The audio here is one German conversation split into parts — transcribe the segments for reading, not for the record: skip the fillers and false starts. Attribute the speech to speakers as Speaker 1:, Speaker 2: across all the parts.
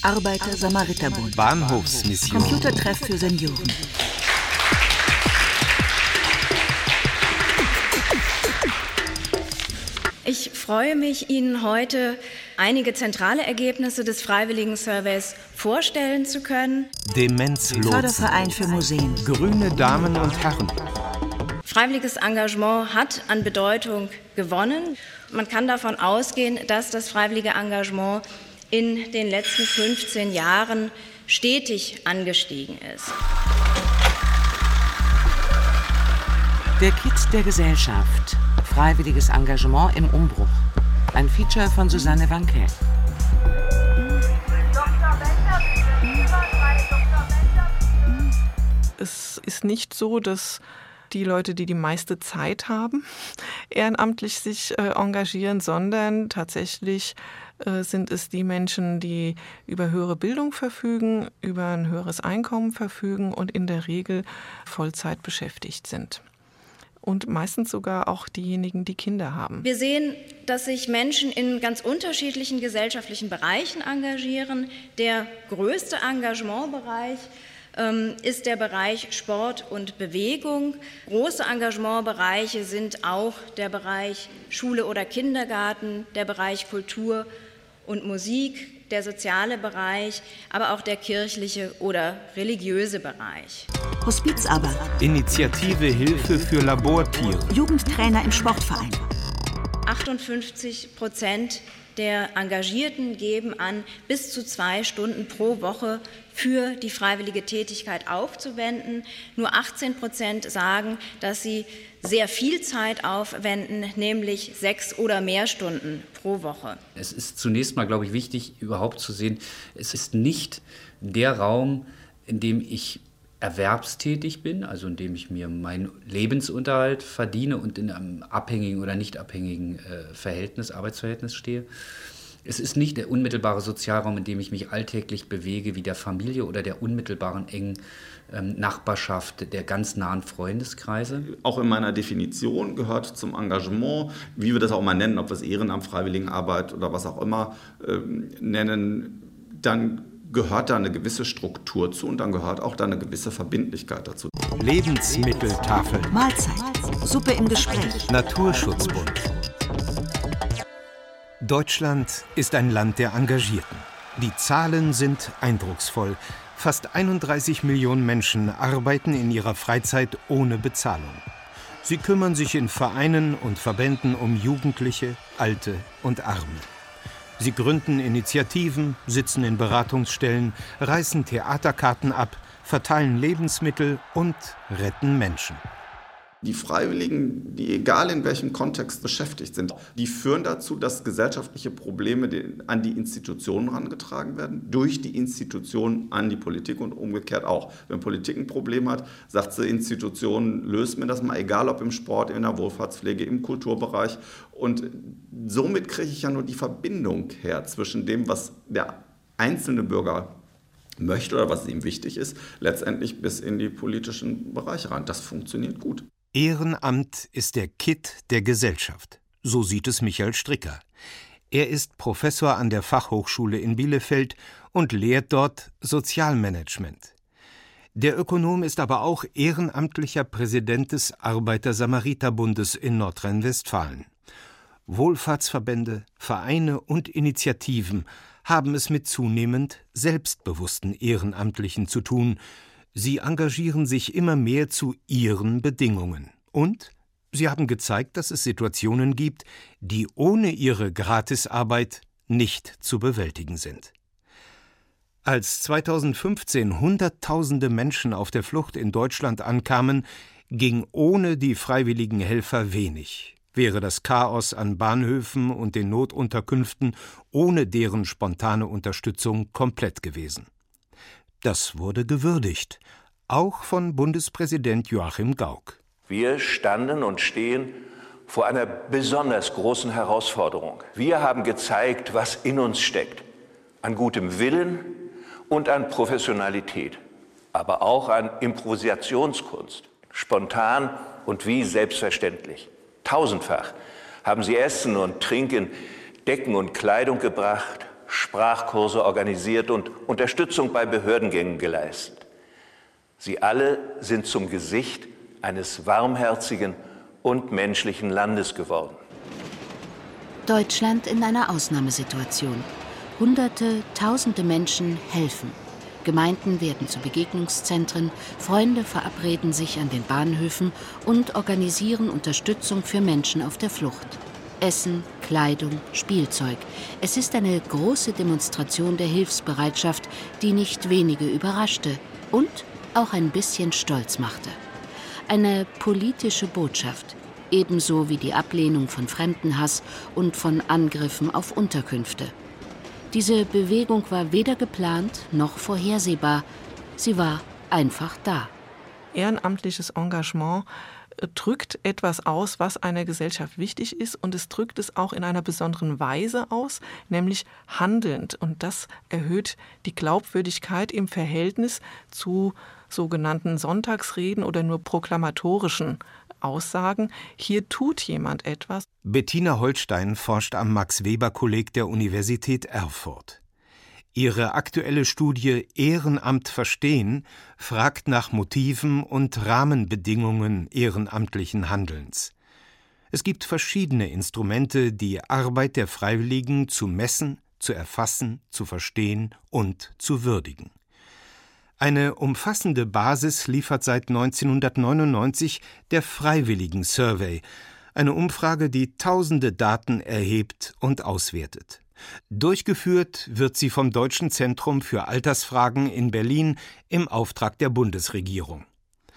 Speaker 1: Arbeiter-Samariter-Bund.
Speaker 2: Bahnhofsmission.
Speaker 1: Computertreff für Senioren.
Speaker 3: Ich freue mich, Ihnen heute einige zentrale Ergebnisse des Freiwilligen-Surveys vorstellen zu können.
Speaker 2: Demenzlotsen.
Speaker 1: Förderverein für Museen.
Speaker 2: Grüne Damen und Herren.
Speaker 3: Freiwilliges Engagement hat an Bedeutung gewonnen. Man kann davon ausgehen, dass das freiwillige Engagement in den letzten 15 Jahren stetig angestiegen ist.
Speaker 4: Der Kitt der Gesellschaft. Freiwilliges Engagement im Umbruch. Ein Feature von Susanne Wanke.
Speaker 5: Es ist nicht so, dass die Leute, die die meiste Zeit haben, ehrenamtlich sich engagieren, sondern tatsächlich sind es die Menschen, die über höhere Bildung verfügen, über ein höheres Einkommen verfügen und in der Regel Vollzeit beschäftigt sind. Und meistens sogar auch diejenigen, die Kinder haben.
Speaker 3: Wir sehen, dass sich Menschen in ganz unterschiedlichen gesellschaftlichen Bereichen engagieren. Der größte Engagementbereich ist der Bereich Sport und Bewegung. Große Engagementbereiche sind auch der Bereich Schule oder Kindergarten, der Bereich Kultur und Musik, der soziale Bereich, aber auch der kirchliche oder religiöse Bereich.
Speaker 1: Hospizarbeit.
Speaker 2: Initiative Hilfe für Labortiere.
Speaker 1: Jugendtrainer im Sportverein.
Speaker 3: 58% der Engagierten geben an, bis zu 2 Stunden pro Woche für die freiwillige Tätigkeit aufzuwenden. Nur 18% sagen, dass sie sehr viel Zeit aufwenden, nämlich 6 oder mehr Stunden pro Woche.
Speaker 6: Es ist zunächst mal, glaube ich, wichtig, überhaupt zu sehen, es ist nicht der Raum, in dem ich erwerbstätig bin, also in dem ich mir meinen Lebensunterhalt verdiene und in einem abhängigen oder nicht abhängigen Arbeitsverhältnis stehe. Es ist nicht der unmittelbare Sozialraum, in dem ich mich alltäglich bewege, wie der Familie oder der unmittelbaren engen Nachbarschaft, der ganz nahen Freundeskreise.
Speaker 7: Auch in meiner Definition gehört zum Engagement, wie wir das auch mal nennen, ob wir es Ehrenamt, Freiwilligenarbeit oder was auch immer nennen, dann gehört da eine gewisse Struktur zu und dann gehört auch da eine gewisse Verbindlichkeit dazu.
Speaker 2: Lebensmitteltafel.
Speaker 1: Mahlzeit. Suppe im Gespräch.
Speaker 2: Naturschutzbund. Deutschland ist ein Land der Engagierten. Die Zahlen sind eindrucksvoll. Fast 31 Millionen Menschen arbeiten in ihrer Freizeit ohne Bezahlung. Sie kümmern sich in Vereinen und Verbänden um Jugendliche, Alte und Arme. Sie gründen Initiativen, sitzen in Beratungsstellen, reißen Theaterkarten ab, verteilen Lebensmittel und retten Menschen.
Speaker 7: Die Freiwilligen, die egal in welchem Kontext beschäftigt sind, die führen dazu, dass gesellschaftliche Probleme an die Institutionen herangetragen werden, durch die Institutionen an die Politik und umgekehrt auch. Wenn Politik ein Problem hat, sagt sie, Institutionen, löst mir das mal, egal ob im Sport, in der Wohlfahrtspflege, im Kulturbereich. Und somit kriege ich ja nur die Verbindung her zwischen dem, was der einzelne Bürger möchte oder was ihm wichtig ist, letztendlich bis in die politischen Bereiche rein. Das funktioniert gut.
Speaker 2: Ehrenamt ist der Kitt der Gesellschaft. So sieht es Michael Stricker. Er ist Professor an der Fachhochschule in Bielefeld und lehrt dort Sozialmanagement. Der Ökonom ist aber auch ehrenamtlicher Präsident des Arbeiter-Samariter-Bundes in Nordrhein-Westfalen. Wohlfahrtsverbände, Vereine und Initiativen haben es mit zunehmend selbstbewussten Ehrenamtlichen zu tun. Sie engagieren sich immer mehr zu ihren Bedingungen. Und sie haben gezeigt, dass es Situationen gibt, die ohne ihre Gratisarbeit nicht zu bewältigen sind. Als 2015 Hunderttausende Menschen auf der Flucht in Deutschland ankamen, ging ohne die freiwilligen Helfer wenig. Wäre das Chaos an Bahnhöfen und den Notunterkünften ohne deren spontane Unterstützung komplett gewesen. Das wurde gewürdigt, auch von Bundespräsident Joachim Gauck.
Speaker 8: Wir standen und stehen vor einer besonders großen Herausforderung. Wir haben gezeigt, was in uns steckt, an gutem Willen und an Professionalität, aber auch an Improvisationskunst, spontan und wie selbstverständlich. Tausendfach haben sie Essen und Trinken, Decken und Kleidung gebracht, Sprachkurse organisiert und Unterstützung bei Behördengängen geleistet. Sie alle sind zum Gesicht eines warmherzigen und menschlichen Landes geworden.
Speaker 9: Deutschland in einer Ausnahmesituation. Hunderte, tausende Menschen helfen. Gemeinden werden zu Begegnungszentren, Freunde verabreden sich an den Bahnhöfen und organisieren Unterstützung für Menschen auf der Flucht. Essen, Kleidung, Spielzeug. Es ist eine große Demonstration der Hilfsbereitschaft, die nicht wenige überraschte und auch ein bisschen stolz machte. Eine politische Botschaft, ebenso wie die Ablehnung von Fremdenhass und von Angriffen auf Unterkünfte. Diese Bewegung war weder geplant noch vorhersehbar. Sie war einfach da.
Speaker 5: Ehrenamtliches Engagement drückt etwas aus, was einer Gesellschaft wichtig ist, und es drückt es auch in einer besonderen Weise aus, nämlich handelnd. Und das erhöht die Glaubwürdigkeit im Verhältnis zu sogenannten Sonntagsreden oder nur proklamatorischen Aussagen. Hier tut jemand etwas.
Speaker 2: Bettina Holstein forscht am Max-Weber-Kolleg der Universität Erfurt. Ihre aktuelle Studie Ehrenamt verstehen fragt nach Motiven und Rahmenbedingungen ehrenamtlichen Handelns. Es gibt verschiedene Instrumente, die Arbeit der Freiwilligen zu messen, zu erfassen, zu verstehen und zu würdigen. Eine umfassende Basis liefert seit 1999 der Freiwilligen-Survey, eine Umfrage, die tausende Daten erhebt und auswertet. Durchgeführt wird sie vom Deutschen Zentrum für Altersfragen in Berlin im Auftrag der Bundesregierung.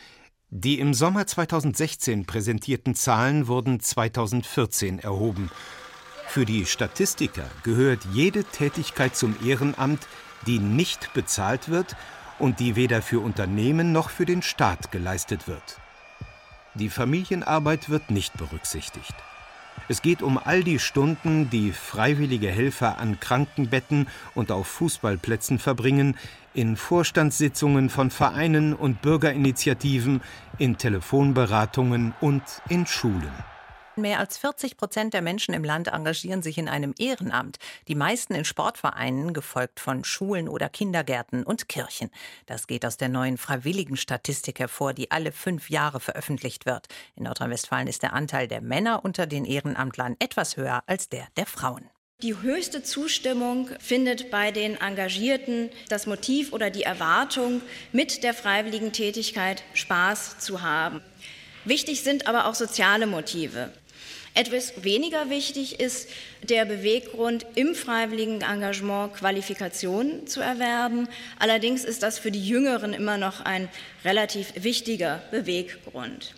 Speaker 2: Die im Sommer 2016 präsentierten Zahlen wurden 2014 erhoben. Für die Statistiker gehört jede Tätigkeit zum Ehrenamt, die nicht bezahlt wird und die weder für Unternehmen noch für den Staat geleistet wird. Die Familienarbeit wird nicht berücksichtigt. Es geht um all die Stunden, die freiwillige Helfer an Krankenbetten und auf Fußballplätzen verbringen, in Vorstandssitzungen von Vereinen und Bürgerinitiativen, in Telefonberatungen und in Schulen.
Speaker 10: Mehr als 40% der Menschen im Land engagieren sich in einem Ehrenamt. Die meisten in Sportvereinen, gefolgt von Schulen oder Kindergärten und Kirchen. Das geht aus der neuen Freiwilligenstatistik hervor, die alle 5 Jahre veröffentlicht wird. In Nordrhein-Westfalen ist der Anteil der Männer unter den Ehrenamtlern etwas höher als der Frauen.
Speaker 3: Die höchste Zustimmung findet bei den Engagierten das Motiv oder die Erwartung, mit der freiwilligen Tätigkeit Spaß zu haben. Wichtig sind aber auch soziale Motive. Etwas weniger wichtig ist der Beweggrund, im freiwilligen Engagement Qualifikationen zu erwerben. Allerdings ist das für die Jüngeren immer noch ein relativ wichtiger Beweggrund.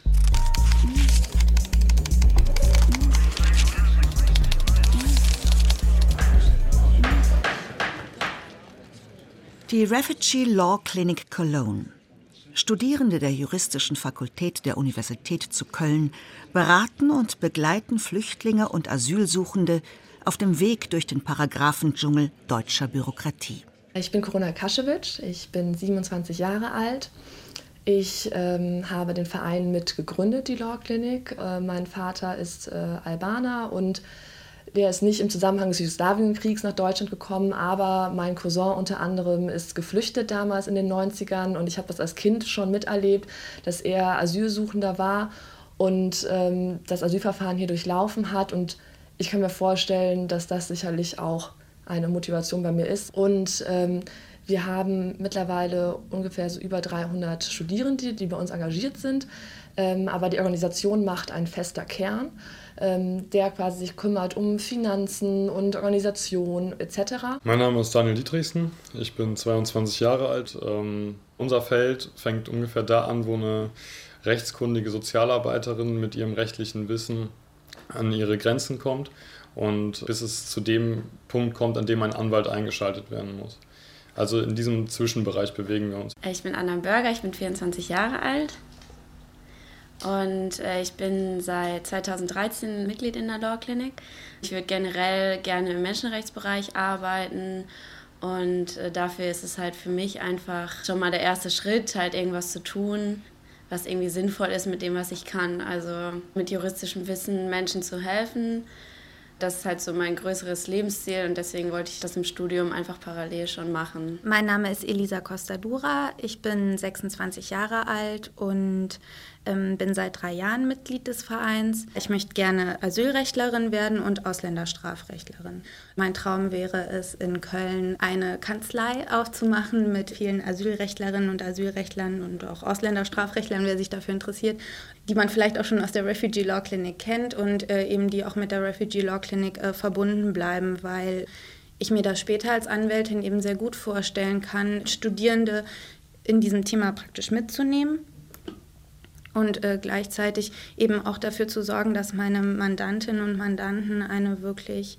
Speaker 1: Die Refugee Law Clinic Cologne. Studierende der Juristischen Fakultät der Universität zu Köln beraten und begleiten Flüchtlinge und Asylsuchende auf dem Weg durch den Paragraphendschungel deutscher Bürokratie.
Speaker 11: Ich bin Korona Kaschewitsch, ich bin 27 Jahre alt. Ich habe den Verein mit gegründet, die Law Clinic. Mein Vater ist Albaner und der ist nicht im Zusammenhang des Jugoslawienkriegs nach Deutschland gekommen, aber mein Cousin unter anderem ist geflüchtet damals in den 90ern und ich habe das als Kind schon miterlebt, dass er Asylsuchender war und das Asylverfahren hier durchlaufen hat, und ich kann mir vorstellen, dass das sicherlich auch eine Motivation bei mir ist. Und wir haben mittlerweile ungefähr so über 300 Studierende, die bei uns engagiert sind, aber die Organisation macht ein fester Kern, der quasi sich kümmert um Finanzen und Organisation etc.
Speaker 12: Mein Name ist Daniel Dietrichsen, ich bin 22 Jahre alt. Unser Feld fängt ungefähr da an, wo eine rechtskundige Sozialarbeiterin mit ihrem rechtlichen Wissen an ihre Grenzen kommt und bis es zu dem Punkt kommt, an dem ein Anwalt eingeschaltet werden muss. Also in diesem Zwischenbereich bewegen wir uns.
Speaker 13: Ich bin Anna Börger, ich bin 24 Jahre alt. Und ich bin seit 2013 Mitglied in der Law Clinic. Ich würde generell gerne im Menschenrechtsbereich arbeiten und dafür ist es halt für mich einfach schon mal der erste Schritt, halt irgendwas zu tun, was irgendwie sinnvoll ist mit dem, was ich kann. Also mit juristischem Wissen Menschen zu helfen, Das ist halt so mein größeres Lebensziel und deswegen wollte ich das im Studium einfach parallel schon machen.
Speaker 14: Mein Name ist Elisa Costa-Dura, ich bin 26 Jahre alt und bin seit 3 Jahren Mitglied des Vereins. Ich möchte gerne Asylrechtlerin werden und Ausländerstrafrechtlerin. Mein Traum wäre es, in Köln eine Kanzlei aufzumachen mit vielen Asylrechtlerinnen und Asylrechtlern und auch Ausländerstrafrechtlern, wer sich dafür interessiert, die man vielleicht auch schon aus der Refugee Law Clinic kennt und eben die auch mit der Refugee Law Clinic verbunden bleiben, weil ich mir das später als Anwältin eben sehr gut vorstellen kann, Studierende in diesem Thema praktisch mitzunehmen. Und gleichzeitig eben auch dafür zu sorgen, dass meine Mandantinnen und Mandanten eine wirklich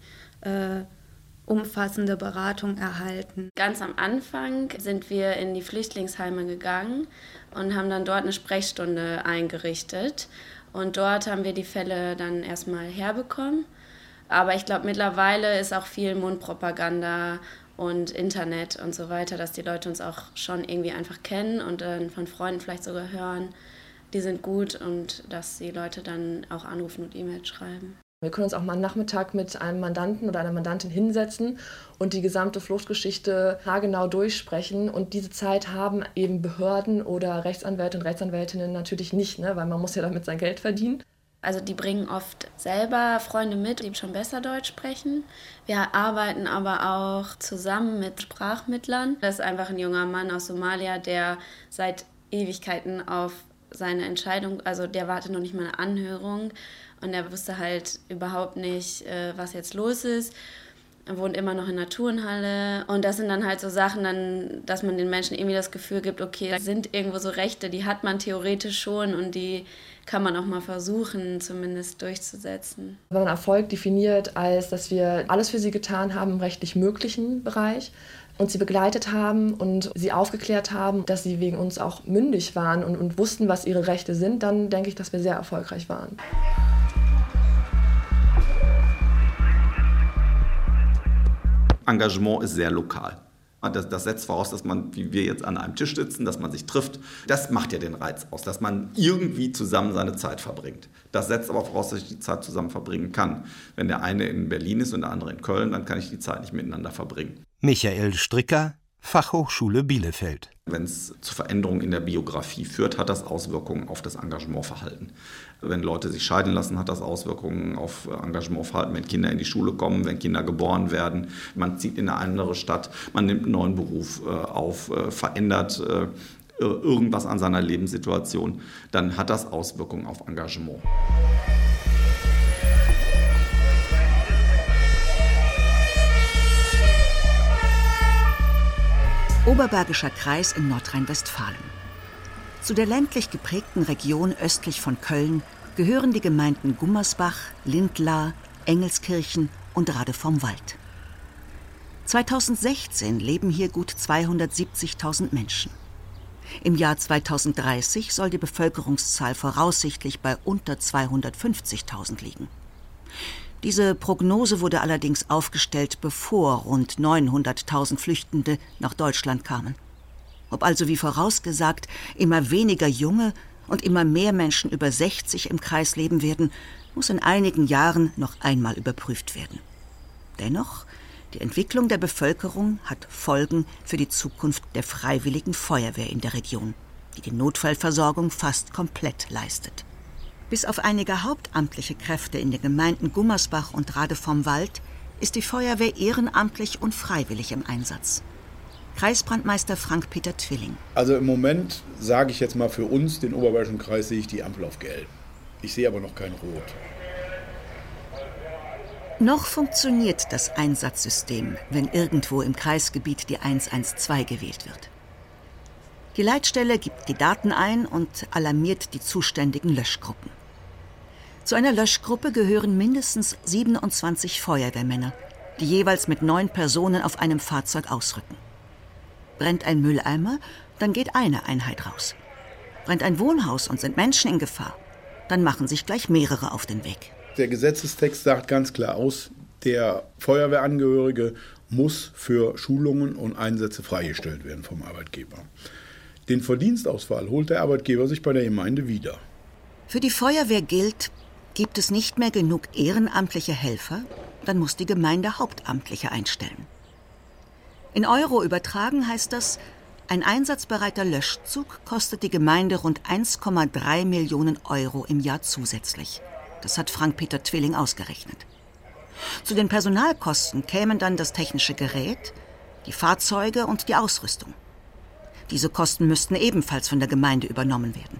Speaker 14: umfassende Beratung erhalten.
Speaker 13: Ganz am Anfang sind wir in die Flüchtlingsheime gegangen und haben dann dort eine Sprechstunde eingerichtet. Und dort haben wir die Fälle dann erstmal herbekommen. Aber ich glaube, mittlerweile ist auch viel Mundpropaganda und Internet und so weiter, dass die Leute uns auch schon irgendwie einfach kennen und dann von Freunden vielleicht sogar hören, die sind gut und dass die Leute dann auch anrufen und E-Mails schreiben.
Speaker 11: Wir können uns auch mal einen Nachmittag mit einem Mandanten oder einer Mandantin hinsetzen und die gesamte Fluchtgeschichte haargenau durchsprechen. Und diese Zeit haben eben Behörden oder Rechtsanwälte und Rechtsanwältinnen natürlich nicht, ne? Weil man muss ja damit sein Geld verdienen.
Speaker 13: Also die bringen oft selber Freunde mit, die schon besser Deutsch sprechen. Wir arbeiten aber auch zusammen mit Sprachmittlern. Das ist einfach ein junger Mann aus Somalia, der seit Ewigkeiten auf seine Entscheidung, also der wartet noch nicht mal eine Anhörung und er wusste halt überhaupt nicht, was jetzt los ist. Er wohnt immer noch in der Turnhalle und das sind dann halt so Sachen, dann, dass man den Menschen irgendwie das Gefühl gibt, okay, da sind irgendwo so Rechte, die hat man theoretisch schon und die kann man auch mal versuchen, zumindest durchzusetzen.
Speaker 11: Wenn man Erfolg definiert als, dass wir alles für sie getan haben im rechtlich möglichen Bereich, und sie begleitet haben und sie aufgeklärt haben, dass sie wegen uns auch mündig waren und wussten, was ihre Rechte sind, dann denke ich, dass wir sehr erfolgreich waren.
Speaker 7: Engagement ist sehr lokal. Das setzt voraus, dass man, wie wir jetzt an einem Tisch sitzen, dass man sich trifft. Das macht ja den Reiz aus, dass man irgendwie zusammen seine Zeit verbringt. Das setzt aber voraus, dass ich die Zeit zusammen verbringen kann. Wenn der eine in Berlin ist und der andere in Köln, dann kann ich die Zeit nicht miteinander verbringen.
Speaker 2: Michael Stricker, Fachhochschule Bielefeld.
Speaker 7: Wenn es zu Veränderungen in der Biografie führt, hat das Auswirkungen auf das Engagementverhalten. Wenn Leute sich scheiden lassen, hat das Auswirkungen auf Engagementverhalten. Wenn Kinder in die Schule kommen, wenn Kinder geboren werden, man zieht in eine andere Stadt, man nimmt einen neuen Beruf auf, verändert irgendwas an seiner Lebenssituation, dann hat das Auswirkungen auf Engagement.
Speaker 1: Oberbergischer Kreis in Nordrhein-Westfalen. Zu der ländlich geprägten Region östlich von Köln gehören die Gemeinden Gummersbach, Lindlar, Engelskirchen und Rade vom Wald. 2016 leben hier gut 270.000 Menschen. Im Jahr 2030 soll die Bevölkerungszahl voraussichtlich bei unter 250.000 liegen. Diese Prognose wurde allerdings aufgestellt, bevor rund 900.000 Flüchtende nach Deutschland kamen. Ob also wie vorausgesagt immer weniger junge und immer mehr Menschen über 60 im Kreis leben werden, muss in einigen Jahren noch einmal überprüft werden. Dennoch, die Entwicklung der Bevölkerung hat Folgen für die Zukunft der Freiwilligen Feuerwehr in der Region, die die Notfallversorgung fast komplett leistet. Bis auf einige hauptamtliche Kräfte in den Gemeinden Gummersbach und Rade vom Wald ist die Feuerwehr ehrenamtlich und freiwillig im Einsatz. Kreisbrandmeister Frank-Peter Twilling.
Speaker 15: Also im Moment, sage ich jetzt mal für uns, den Oberbergischen Kreis, sehe ich die Ampel auf Gelb. Ich sehe aber noch kein Rot.
Speaker 1: Noch funktioniert das Einsatzsystem, wenn irgendwo im Kreisgebiet die 112 gewählt wird. Die Leitstelle gibt die Daten ein und alarmiert die zuständigen Löschgruppen. Zu einer Löschgruppe gehören mindestens 27 Feuerwehrmänner, die jeweils mit 9 Personen auf einem Fahrzeug ausrücken. Brennt ein Mülleimer, dann geht eine Einheit raus. Brennt ein Wohnhaus und sind Menschen in Gefahr, dann machen sich gleich mehrere auf den Weg.
Speaker 15: Der Gesetzestext sagt ganz klar aus, der Feuerwehrangehörige muss für Schulungen und Einsätze freigestellt werden vom Arbeitgeber. Den Verdienstausfall holt der Arbeitgeber sich bei der Gemeinde wieder.
Speaker 1: Für die Feuerwehr gilt, Gibt es nicht mehr genug ehrenamtliche Helfer, dann muss die Gemeinde Hauptamtliche einstellen. In Euro übertragen heißt das, ein einsatzbereiter Löschzug kostet die Gemeinde rund 1,3 Millionen Euro im Jahr zusätzlich. Das hat Frank-Peter Twilling ausgerechnet. Zu den Personalkosten kämen dann das technische Gerät, die Fahrzeuge und die Ausrüstung. Diese Kosten müssten ebenfalls von der Gemeinde übernommen werden.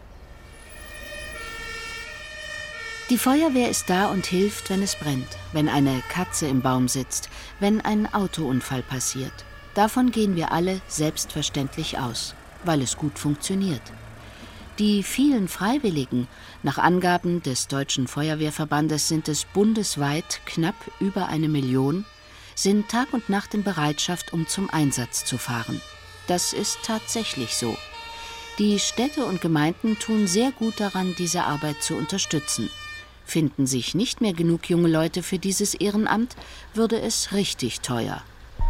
Speaker 9: Die Feuerwehr ist da und hilft, wenn es brennt, wenn eine Katze im Baum sitzt, wenn ein Autounfall passiert. Davon gehen wir alle selbstverständlich aus, weil es gut funktioniert. Die vielen Freiwilligen, nach Angaben des Deutschen Feuerwehrverbandes sind es bundesweit knapp über 1 Million, sind Tag und Nacht in Bereitschaft, um zum Einsatz zu fahren. Das ist tatsächlich so. Die Städte und Gemeinden tun sehr gut daran, diese Arbeit zu unterstützen. Finden sich nicht mehr genug junge Leute für dieses Ehrenamt, würde es richtig teuer.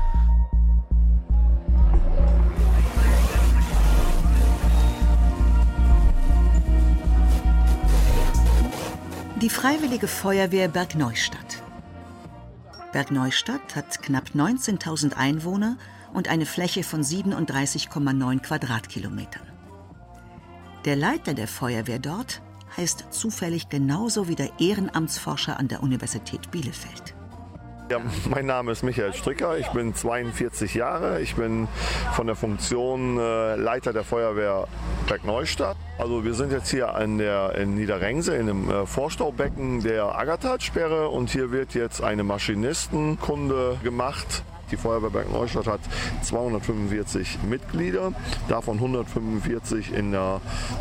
Speaker 1: Die Freiwillige Feuerwehr Bergneustadt. Bergneustadt hat knapp 19.000 Einwohner und eine Fläche von 37,9 Quadratkilometern. Der Leiter der Feuerwehr dort heißt zufällig genauso wie der Ehrenamtsforscher an der Universität Bielefeld.
Speaker 16: Ja, mein Name ist Michael Stricker, ich bin 42 Jahre, ich bin von der Funktion Leiter der Feuerwehr Bergneustadt. Also wir sind jetzt hier in Niederrengse in einem Vorstaubecken der Aggertalsperre und hier wird jetzt eine Maschinistenkunde gemacht. Die Feuerwehr Bergneustadt hat 245 Mitglieder, davon 145 in der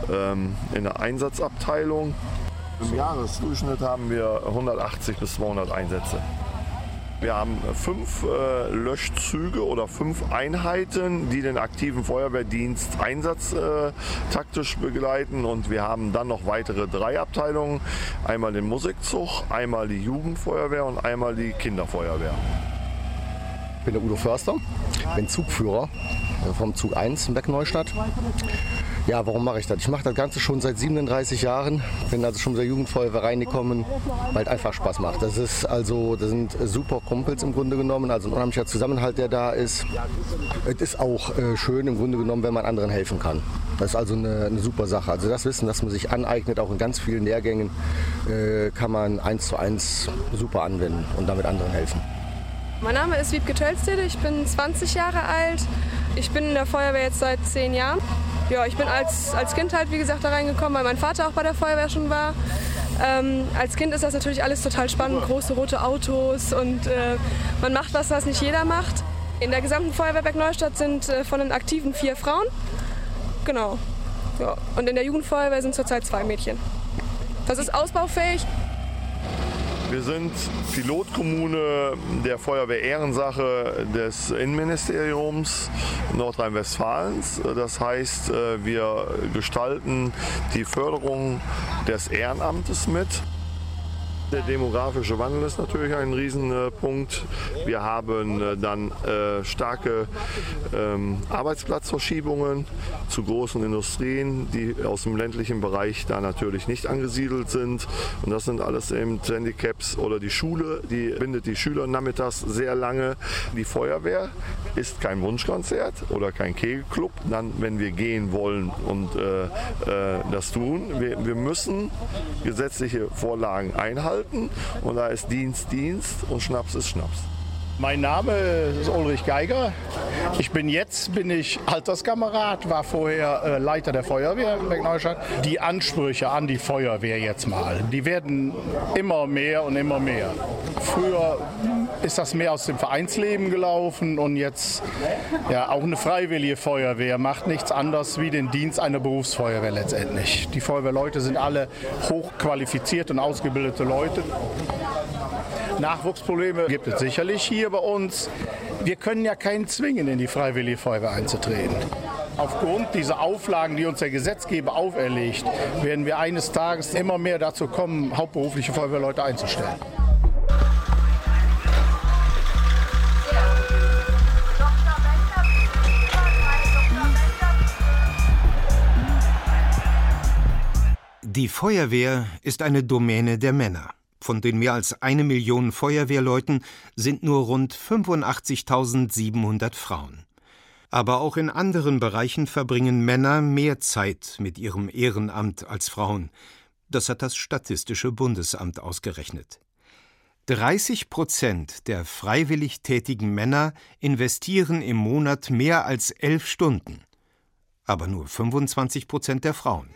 Speaker 16: Einsatzabteilung. Im Jahresdurchschnitt haben wir 180 bis 200 Einsätze. Wir haben 5 Löschzüge oder 5 Einheiten, die den aktiven Feuerwehrdienst einsatztaktisch begleiten. Und wir haben dann noch weitere 3 Abteilungen. Einmal den Musikzug, einmal die Jugendfeuerwehr und einmal die Kinderfeuerwehr.
Speaker 17: Ich bin der Udo Förster, bin Zugführer vom Zug 1 in Bergneustadt. Ja, warum mache ich das? Ich mache das Ganze schon seit 37 Jahren. Bin also schon mit der Jugendfeuerwehr reingekommen, weil es einfach Spaß macht. Das sind super Kumpels im Grunde genommen, also ein unheimlicher Zusammenhalt, der da ist. Es ist auch schön im Grunde genommen, wenn man anderen helfen kann. Das ist also eine super Sache. Also das Wissen, das man sich aneignet, auch in ganz vielen Lehrgängen, kann man 1:1 super anwenden und damit anderen helfen.
Speaker 18: Mein Name ist Wiebke Tölstede, ich bin 20 Jahre alt. Ich bin in der Feuerwehr jetzt seit 10 Jahren. Ja, ich bin als Kind halt, wie gesagt, da reingekommen, weil mein Vater auch bei der Feuerwehr schon war. Als Kind ist das natürlich alles total spannend, große rote Autos und man macht was nicht jeder macht. In der gesamten Feuerwehr Bergneustadt sind von den Aktiven 4 Frauen. Genau. Ja. Und in der Jugendfeuerwehr sind zurzeit 2 Mädchen. Das ist ausbaufähig.
Speaker 16: Wir sind Pilotkommune der Feuerwehr Ehrensache des Innenministeriums Nordrhein-Westfalens. Das heißt, wir gestalten die Förderung des Ehrenamtes mit. Der demografische Wandel ist natürlich ein Riesenpunkt. Wir haben dann starke Arbeitsplatzverschiebungen zu großen Industrien, die aus dem ländlichen Bereich da natürlich nicht angesiedelt sind. Und das sind alles eben Handicaps. Oder die Schule, die bindet die Schüler nachmittags sehr lange. Die Feuerwehr ist kein Wunschkonzert oder kein Kegelclub, dann, wenn wir gehen wollen und das tun. Wir müssen gesetzliche Vorlagen einhalten. Und da ist Dienst Dienst und Schnaps ist Schnaps.
Speaker 15: Mein Name ist Ulrich Geiger. Bin ich Alterskamerad, war vorher Leiter der Feuerwehr in Bergneustadt. Die Ansprüche an die Feuerwehr jetzt mal, die werden immer mehr und immer mehr. Früher ist das mehr aus dem Vereinsleben gelaufen und jetzt ja auch eine freiwillige Feuerwehr macht nichts anderes wie den Dienst einer Berufsfeuerwehr letztendlich. Die Feuerwehrleute sind alle hochqualifizierte und ausgebildete Leute. Nachwuchsprobleme gibt es sicherlich hier bei uns. Wir können ja keinen zwingen, in die Freiwillige Feuerwehr einzutreten. Aufgrund dieser Auflagen, die uns der Gesetzgeber auferlegt, werden wir eines Tages immer mehr dazu kommen, hauptberufliche Feuerwehrleute einzustellen.
Speaker 2: Die Feuerwehr ist eine Domäne der Männer. Von den mehr als 1 Million Feuerwehrleuten sind nur rund 85.700 Frauen. Aber auch in anderen Bereichen verbringen Männer mehr Zeit mit ihrem Ehrenamt als Frauen. Das hat das Statistische Bundesamt ausgerechnet. 30% der freiwillig tätigen Männer investieren im Monat mehr als 11 Stunden. Aber nur 25% der Frauen.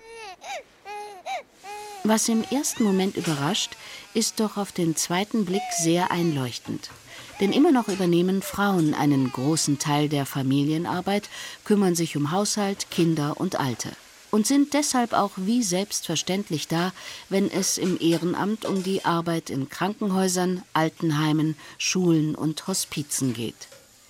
Speaker 9: Was im ersten Moment überrascht, ist doch auf den zweiten Blick sehr einleuchtend. Denn immer noch übernehmen Frauen einen großen Teil der Familienarbeit, kümmern sich um Haushalt, Kinder und Alte. Und sind deshalb auch wie selbstverständlich da, wenn es im Ehrenamt um die Arbeit in Krankenhäusern, Altenheimen, Schulen und Hospizen geht.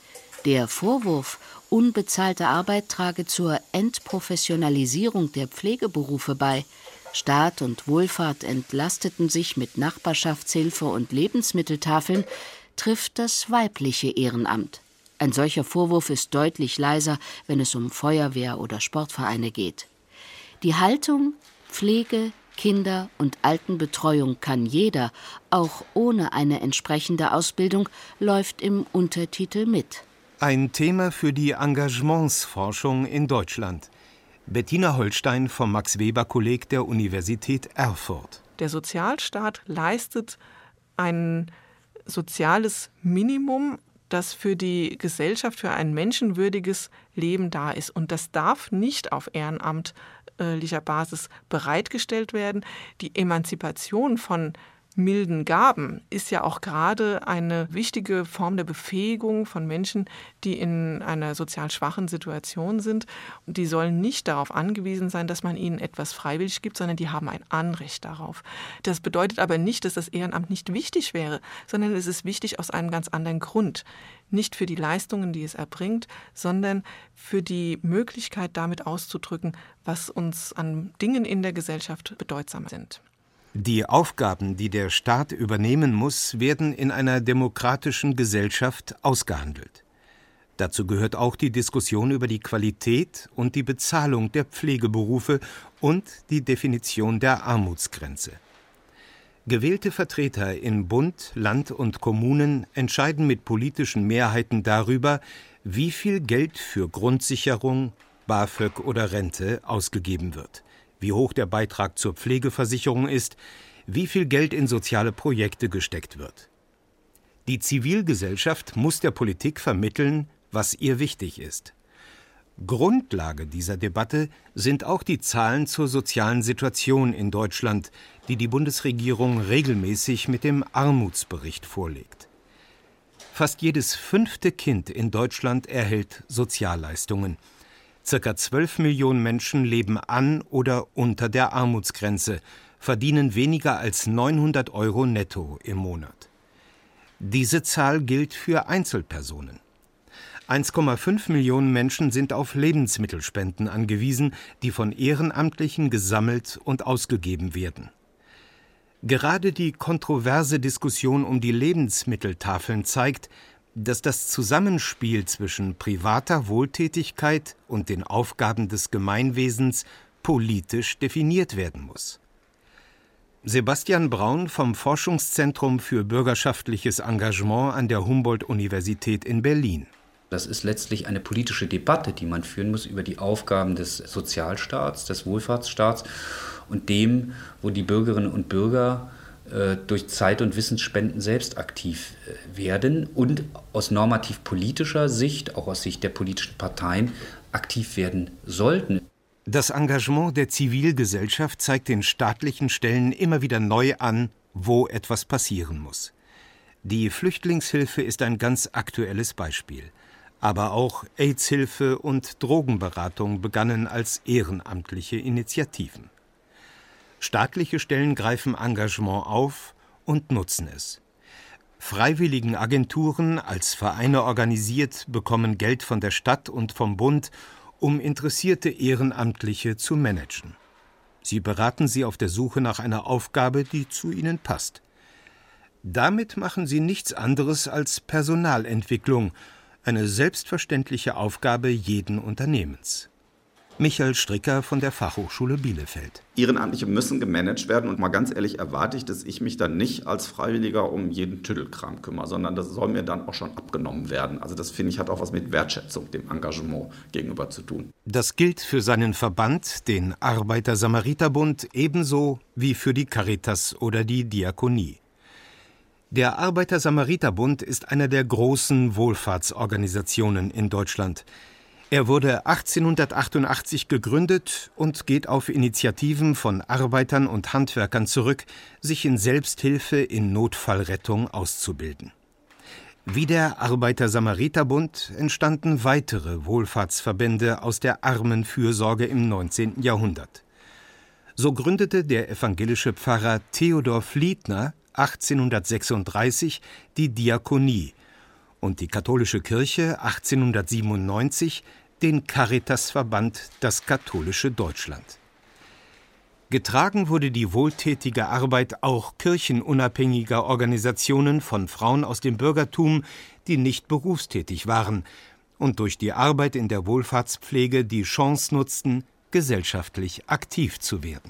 Speaker 9: Der Vorwurf, unbezahlte Arbeit trage zur Entprofessionalisierung der Pflegeberufe bei, Staat und Wohlfahrt entlasteten sich mit Nachbarschaftshilfe und Lebensmitteltafeln, trifft das weibliche Ehrenamt. Ein solcher Vorwurf ist deutlich leiser, wenn es um Feuerwehr oder Sportvereine geht. Die Haltung, Pflege, Kinder- und Altenbetreuung kann jeder, auch ohne eine entsprechende Ausbildung, läuft im Untertitel mit.
Speaker 2: Ein Thema für die Engagementsforschung in Deutschland. Bettina Holstein vom Max-Weber-Kolleg der Universität Erfurt.
Speaker 5: Der Sozialstaat leistet ein soziales Minimum, das für die Gesellschaft, für ein menschenwürdiges Leben da ist. Und das darf nicht auf ehrenamtlicher Basis bereitgestellt werden. Die Emanzipation von milden Gaben ist ja auch gerade eine wichtige Form der Befähigung von Menschen, die in einer sozial schwachen Situation sind. Und die sollen nicht darauf angewiesen sein, dass man ihnen etwas freiwillig gibt, sondern die haben ein Anrecht darauf. Das bedeutet aber nicht, dass das Ehrenamt nicht wichtig wäre, sondern es ist wichtig aus einem ganz anderen Grund. Nicht für die Leistungen, die es erbringt, sondern für die Möglichkeit, damit auszudrücken, was uns an Dingen in der Gesellschaft bedeutsam sind.
Speaker 2: Die Aufgaben, die der Staat übernehmen muss, werden in einer demokratischen Gesellschaft ausgehandelt. Dazu gehört auch die Diskussion über die Qualität und die Bezahlung der Pflegeberufe und die Definition der Armutsgrenze. Gewählte Vertreter in Bund, Land und Kommunen entscheiden mit politischen Mehrheiten darüber, wie viel Geld für Grundsicherung, BAföG oder Rente ausgegeben wird, wie hoch der Beitrag zur Pflegeversicherung ist, wie viel Geld in soziale Projekte gesteckt wird. Die Zivilgesellschaft muss der Politik vermitteln, was ihr wichtig ist. Grundlage dieser Debatte sind auch die Zahlen zur sozialen Situation in Deutschland, die die Bundesregierung regelmäßig mit dem Armutsbericht vorlegt. Fast jedes 5. Kind in Deutschland erhält Sozialleistungen. Circa 12 Millionen Menschen leben an oder unter der Armutsgrenze, verdienen weniger als 900 € netto im Monat. Diese Zahl gilt für Einzelpersonen. 1,5 Millionen Menschen sind auf Lebensmittelspenden angewiesen, die von Ehrenamtlichen gesammelt und ausgegeben werden. Gerade die kontroverse Diskussion um die Lebensmitteltafeln zeigt, dass das Zusammenspiel zwischen privater Wohltätigkeit und den Aufgaben des Gemeinwesens politisch definiert werden muss. Sebastian Braun vom Forschungszentrum für bürgerschaftliches Engagement an der Humboldt-Universität in Berlin.
Speaker 6: Das ist letztlich eine politische Debatte, die man führen muss über die Aufgaben des Sozialstaats, des Wohlfahrtsstaats und dem, wo die Bürgerinnen und Bürger durch Zeit- und Wissensspenden selbst aktiv werden und aus normativ-politischer Sicht, auch aus Sicht der politischen Parteien, aktiv werden sollten.
Speaker 2: Das Engagement der Zivilgesellschaft zeigt den staatlichen Stellen immer wieder neu an, wo etwas passieren muss. Die Flüchtlingshilfe ist ein ganz aktuelles Beispiel. Aber auch AIDS-Hilfe und Drogenberatung begannen als ehrenamtliche Initiativen. Staatliche Stellen greifen Engagement auf und nutzen es. Freiwilligenagenturen, als Vereine organisiert, bekommen Geld von der Stadt und vom Bund, um interessierte Ehrenamtliche zu managen. Sie beraten sie auf der Suche nach einer Aufgabe, die zu ihnen passt. Damit machen sie nichts anderes als Personalentwicklung, eine selbstverständliche Aufgabe jeden Unternehmens. Michael Stricker von der Fachhochschule Bielefeld.
Speaker 7: Ehrenamtliche müssen gemanagt werden und mal ganz ehrlich erwarte ich, dass ich mich dann nicht als Freiwilliger um jeden Tüdelkram kümmere, sondern das soll mir dann auch schon abgenommen werden. Also das finde ich hat auch was mit Wertschätzung dem Engagement gegenüber zu tun.
Speaker 2: Das gilt für seinen Verband, den Arbeiter-Samariter-Bund, ebenso wie für die Caritas oder die Diakonie. Der Arbeiter-Samariter-Bund ist einer der großen Wohlfahrtsorganisationen in Deutschland. Er wurde 1888 gegründet und geht auf Initiativen von Arbeitern und Handwerkern zurück, sich in Selbsthilfe in Notfallrettung auszubilden. Wie der Arbeiter-Samariter-Bund entstanden weitere Wohlfahrtsverbände aus der Armenfürsorge im 19. Jahrhundert. So gründete der evangelische Pfarrer Theodor Fliedner 1836 die Diakonie und die katholische Kirche 1897 den Caritasverband Das katholische Deutschland. Getragen wurde die wohltätige Arbeit auch kirchenunabhängiger Organisationen von Frauen aus dem Bürgertum, die nicht berufstätig waren und durch die Arbeit in der Wohlfahrtspflege die Chance nutzten, gesellschaftlich aktiv zu werden.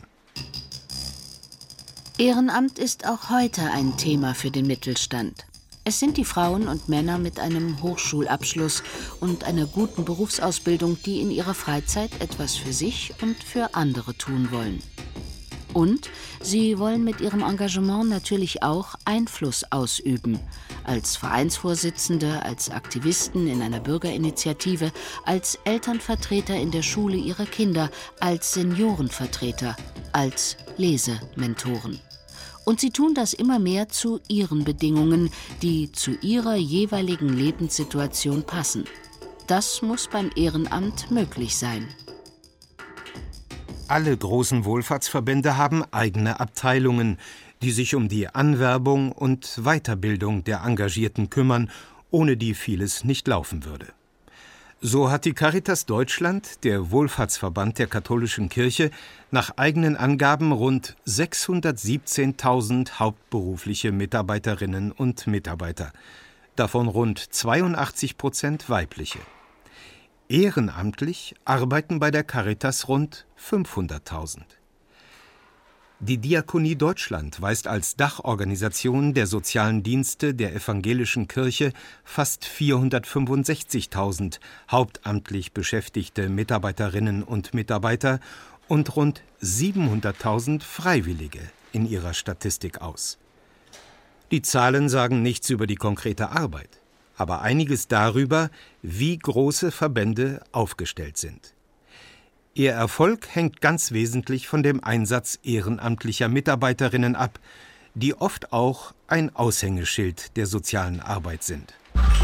Speaker 9: Ehrenamt ist auch heute ein Thema für den Mittelstand. Es sind die Frauen und Männer mit einem Hochschulabschluss und einer guten Berufsausbildung, die in ihrer Freizeit etwas für sich und für andere tun wollen. Und sie wollen mit ihrem Engagement natürlich auch Einfluss ausüben. Als Vereinsvorsitzende, als Aktivisten in einer Bürgerinitiative, als Elternvertreter in der Schule ihrer Kinder, als Seniorenvertreter, als Lesementoren. Und sie tun das immer mehr zu ihren Bedingungen, die zu ihrer jeweiligen Lebenssituation passen. Das muss beim Ehrenamt möglich sein.
Speaker 2: Alle großen Wohlfahrtsverbände haben eigene Abteilungen, die sich um die Anwerbung und Weiterbildung der Engagierten kümmern, ohne die vieles nicht laufen würde. So hat die Caritas Deutschland, der Wohlfahrtsverband der katholischen Kirche, nach eigenen Angaben rund 617.000 hauptberufliche Mitarbeiterinnen und Mitarbeiter, davon rund 82% weibliche. Ehrenamtlich arbeiten bei der Caritas rund 500.000. Die Diakonie Deutschland weist als Dachorganisation der sozialen Dienste der evangelischen Kirche fast 465.000 hauptamtlich beschäftigte Mitarbeiterinnen und Mitarbeiter und rund 700.000 Freiwillige in ihrer Statistik aus. Die Zahlen sagen nichts über die konkrete Arbeit, aber einiges darüber, wie große Verbände aufgestellt sind. Ihr Erfolg hängt ganz wesentlich von dem Einsatz ehrenamtlicher Mitarbeiterinnen ab, die oft auch ein Aushängeschild der sozialen Arbeit sind.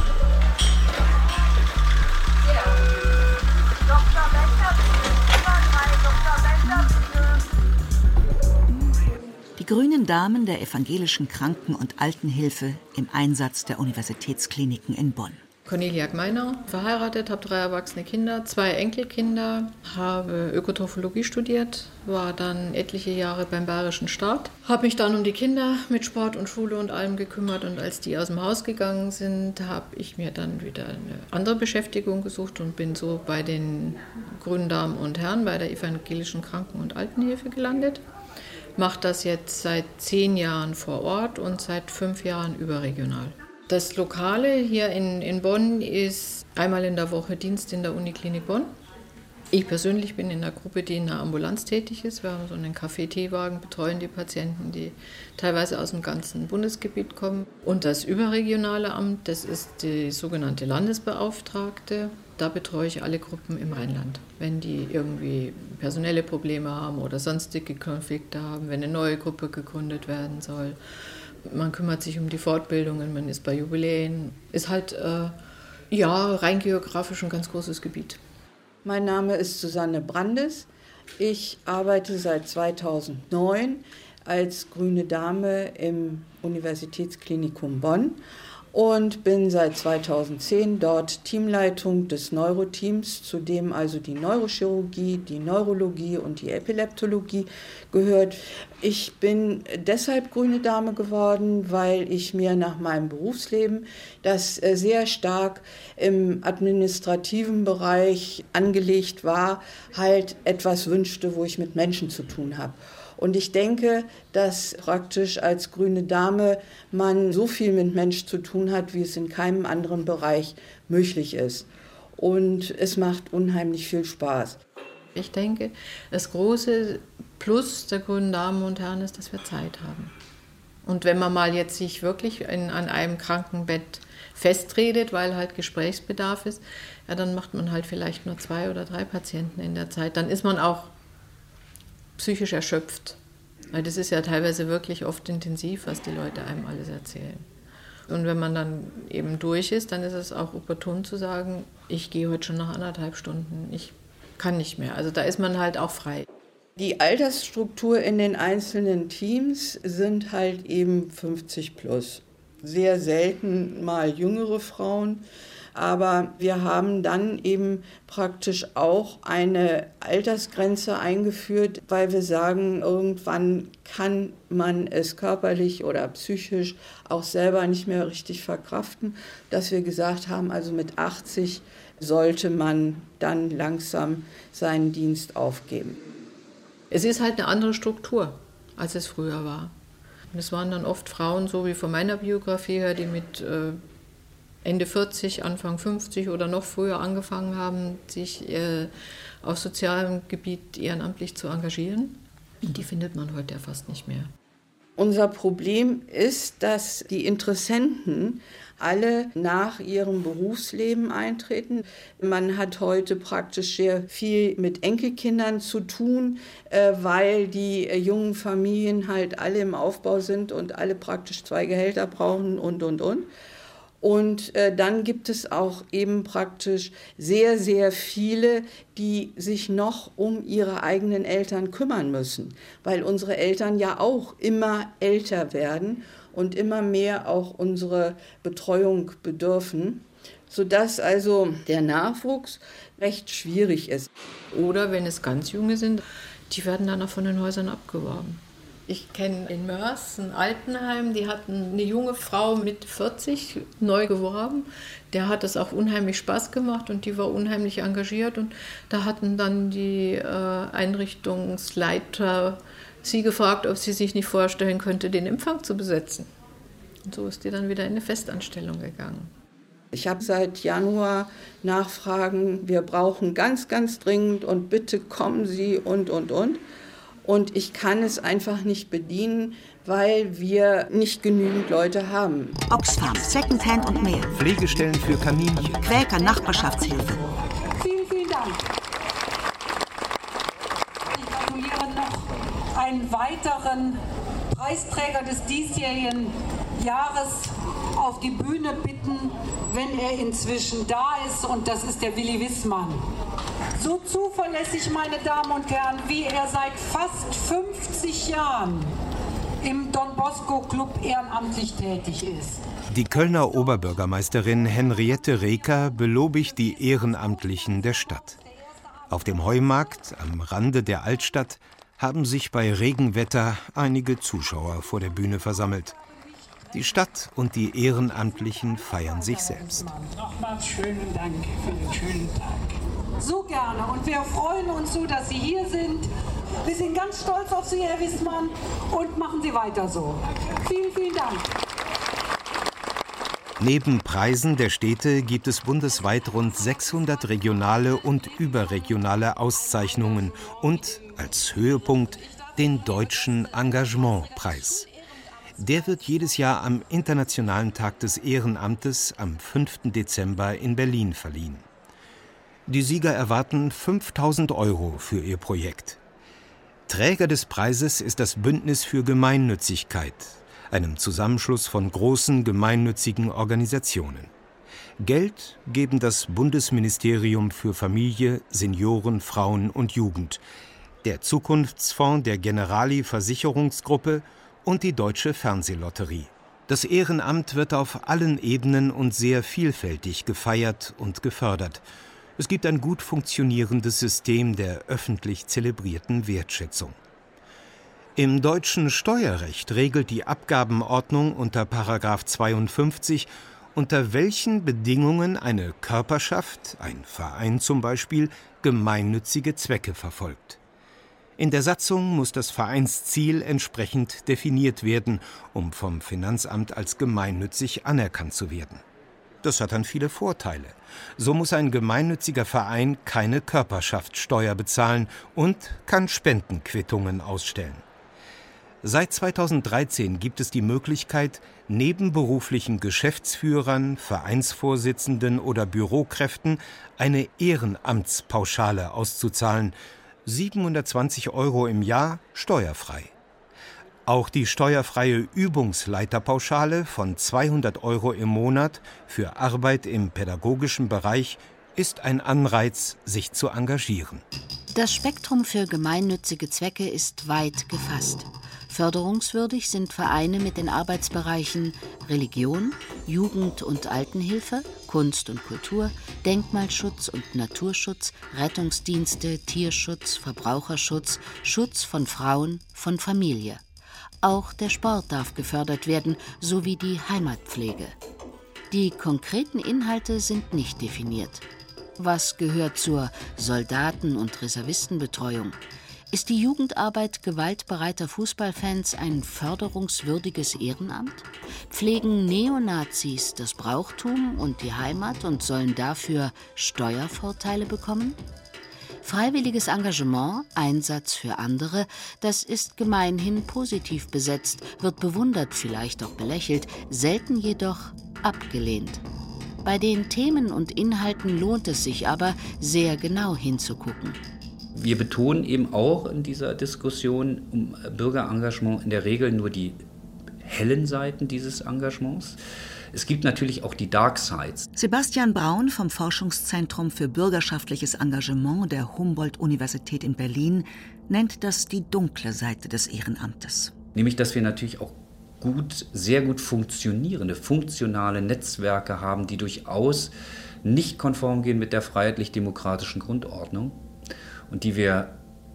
Speaker 1: Die grünen Damen der evangelischen Kranken- und Altenhilfe im Einsatz der Universitätskliniken in Bonn.
Speaker 19: Cornelia Gmeiner, verheiratet, habe 3 erwachsene Kinder, 2 Enkelkinder, habe Ökotrophologie studiert, war dann etliche Jahre beim Bayerischen Staat, habe mich dann um die Kinder mit Sport und Schule und allem gekümmert und als die aus dem Haus gegangen sind, habe ich mir dann wieder eine andere Beschäftigung gesucht und bin so bei den grünen Damen und Herren bei der evangelischen Kranken- und Altenhilfe gelandet. Mache das jetzt seit 10 Jahren vor Ort und seit 5 Jahren überregional. Das Lokale hier in Bonn ist einmal in der Woche Dienst in der Uniklinik Bonn. Ich persönlich bin in der Gruppe, die in der Ambulanz tätig ist. Wir haben so einen Kaffee-Teewagen, betreuen die Patienten, die teilweise aus dem ganzen Bundesgebiet kommen. Und das überregionale Amt, das ist die sogenannte Landesbeauftragte. Da betreue ich alle Gruppen im Rheinland. Wenn die irgendwie personelle Probleme haben oder sonstige Konflikte haben, wenn eine neue Gruppe gegründet werden soll. Man kümmert sich um die Fortbildungen, man ist bei Jubiläen. Ist halt rein geografisch ein ganz großes Gebiet.
Speaker 20: Mein Name ist Susanne Brandes. Ich arbeite seit 2009 als grüne Dame im Universitätsklinikum Bonn und bin seit 2010 dort Teamleitung des Neuroteams, zu dem also die Neurochirurgie, die Neurologie und die Epileptologie gehört. Ich bin deshalb Grüne Dame geworden, weil ich mir nach meinem Berufsleben, das sehr stark im administrativen Bereich angelegt war, halt etwas wünschte, wo ich mit Menschen zu tun habe. Und ich denke, dass praktisch als Grüne Dame man so viel mit Menschen zu tun hat, wie es in keinem anderen Bereich möglich ist. Und es macht unheimlich viel Spaß.
Speaker 19: Ich denke, das große Plus der Grünen Damen und Herren ist, dass wir Zeit haben. Und wenn man mal jetzt sich wirklich an einem Krankenbett festredet, weil halt Gesprächsbedarf ist, ja, dann macht man halt vielleicht nur 2 oder 3 Patienten in der Zeit. Dann ist man auch psychisch erschöpft. Weil das ist ja teilweise wirklich oft intensiv, was die Leute einem alles erzählen. Und wenn man dann eben durch ist, dann ist es auch opportun zu sagen, ich gehe heute schon nach 1,5 Stunden, ich kann nicht mehr. Also da ist man halt auch frei.
Speaker 20: Die Altersstruktur in den einzelnen Teams sind halt eben 50 plus. Sehr selten mal jüngere Frauen. Aber wir haben dann eben praktisch auch eine Altersgrenze eingeführt, weil wir sagen, irgendwann kann man es körperlich oder psychisch auch selber nicht mehr richtig verkraften, dass wir gesagt haben, also mit 80 sollte man dann langsam seinen Dienst aufgeben.
Speaker 19: Es ist halt eine andere Struktur, als es früher war. Und es waren dann oft Frauen, so wie von meiner Biografie her, die mit Ende 40, Anfang 50 oder noch früher angefangen haben, sich auf sozialem Gebiet ehrenamtlich zu engagieren. Die findet man heute ja fast nicht mehr.
Speaker 20: Unser Problem ist, dass die Interessenten alle nach ihrem Berufsleben eintreten. Man hat heute praktisch sehr viel mit Enkelkindern zu tun, weil die jungen Familien halt alle im Aufbau sind und alle praktisch 2 Gehälter brauchen und. Und dann gibt es auch eben praktisch sehr, sehr viele, die sich noch um ihre eigenen Eltern kümmern müssen, weil unsere Eltern ja auch immer älter werden und immer mehr auch unsere Betreuung bedürfen, sodass also der Nachwuchs recht schwierig ist.
Speaker 19: Oder wenn es ganz junge sind, die werden dann auch von den Häusern abgeworben. Ich kenne in Mörs ein Altenheim, die hatten eine junge Frau mit 40 neu geworben. Der hat es auch unheimlich Spaß gemacht und die war unheimlich engagiert. Und da hatten dann die Einrichtungsleiter sie gefragt, ob sie sich nicht vorstellen könnte, den Empfang zu besetzen. Und so ist die dann wieder in eine Festanstellung gegangen.
Speaker 20: Ich habe seit Januar Nachfragen, wir brauchen ganz, ganz dringend und bitte kommen Sie und. Und ich kann es einfach nicht bedienen, weil wir nicht genügend Leute haben.
Speaker 1: Oxfam, Secondhand und mehr.
Speaker 2: Pflegestellen für Kaninchen.
Speaker 1: Quäker Nachbarschaftshilfe.
Speaker 21: Vielen Dank. Ich gratuliere noch einen weiteren Preisträger des diesjährigen Jahres auf die Bühne bitten, wenn er inzwischen da ist, und das ist der Willi Wissmann. So zuverlässig, meine Damen und Herren, wie er seit fast 50 Jahren im Don Bosco Club ehrenamtlich tätig ist.
Speaker 2: Die Kölner Oberbürgermeisterin Henriette Reker belobigt die Ehrenamtlichen der Stadt. Auf dem Heumarkt am Rande der Altstadt haben sich bei Regenwetter einige Zuschauer vor der Bühne versammelt. Die Stadt und die Ehrenamtlichen feiern sich selbst.
Speaker 21: Nochmals schönen Dank für den schönen Tag. So gerne, und wir freuen uns so, dass Sie hier sind. Wir sind ganz stolz auf Sie, Herr Wissmann, und machen Sie weiter so. Vielen Dank.
Speaker 2: Neben Preisen der Städte gibt es bundesweit rund 600 regionale und überregionale Auszeichnungen und als Höhepunkt den Deutschen Engagementpreis. Der wird jedes Jahr am Internationalen Tag des Ehrenamtes am 5. Dezember in Berlin verliehen. Die Sieger erwarten 5.000 € für ihr Projekt. Träger des Preises ist das Bündnis für Gemeinnützigkeit, einem Zusammenschluss von großen gemeinnützigen Organisationen. Geld geben das Bundesministerium für Familie, Senioren, Frauen und Jugend, der Zukunftsfonds der Generali Versicherungsgruppe und die Deutsche Fernsehlotterie. Das Ehrenamt wird auf allen Ebenen und sehr vielfältig gefeiert und gefördert. Es gibt ein gut funktionierendes System der öffentlich zelebrierten Wertschätzung. Im deutschen Steuerrecht regelt die Abgabenordnung unter § 52, unter welchen Bedingungen eine Körperschaft, ein Verein zum Beispiel, gemeinnützige Zwecke verfolgt. In der Satzung muss das Vereinsziel entsprechend definiert werden, um vom Finanzamt als gemeinnützig anerkannt zu werden. Das hat dann viele Vorteile. So muss ein gemeinnütziger Verein keine Körperschaftssteuer bezahlen und kann Spendenquittungen ausstellen. Seit 2013 gibt es die Möglichkeit, nebenberuflichen Geschäftsführern, Vereinsvorsitzenden oder Bürokräften eine Ehrenamtspauschale auszuzahlen, 720 € im Jahr steuerfrei. Auch die steuerfreie Übungsleiterpauschale von 200 € im Monat für Arbeit im pädagogischen Bereich ist ein Anreiz, sich zu engagieren.
Speaker 9: Das Spektrum für gemeinnützige Zwecke ist weit gefasst. Förderungswürdig sind Vereine mit den Arbeitsbereichen Religion, Jugend- und Altenhilfe, Kunst und Kultur, Denkmalschutz und Naturschutz, Rettungsdienste, Tierschutz, Verbraucherschutz, Schutz von Frauen, von Familie. Auch der Sport darf gefördert werden, sowie die Heimatpflege. Die konkreten Inhalte sind nicht definiert. Was gehört zur Soldaten- und Reservistenbetreuung? Ist die Jugendarbeit gewaltbereiter Fußballfans ein förderungswürdiges Ehrenamt? Pflegen Neonazis das Brauchtum und die Heimat und sollen dafür Steuervorteile bekommen? Freiwilliges Engagement, Einsatz für andere, das ist gemeinhin positiv besetzt, wird bewundert, vielleicht auch belächelt, selten jedoch abgelehnt. Bei den Themen und Inhalten lohnt es sich aber, sehr genau hinzugucken.
Speaker 6: Wir betonen eben auch in dieser Diskussion um Bürgerengagement in der Regel nur die hellen Seiten dieses Engagements. Es gibt natürlich auch die Dark Sides.
Speaker 1: Sebastian Braun vom Forschungszentrum für bürgerschaftliches Engagement der Humboldt-Universität in Berlin nennt das die dunkle Seite des Ehrenamtes.
Speaker 6: Nämlich, dass wir natürlich auch sehr gut funktionierende, funktionale Netzwerke haben, die durchaus nicht konform gehen mit der freiheitlich-demokratischen Grundordnung und die wir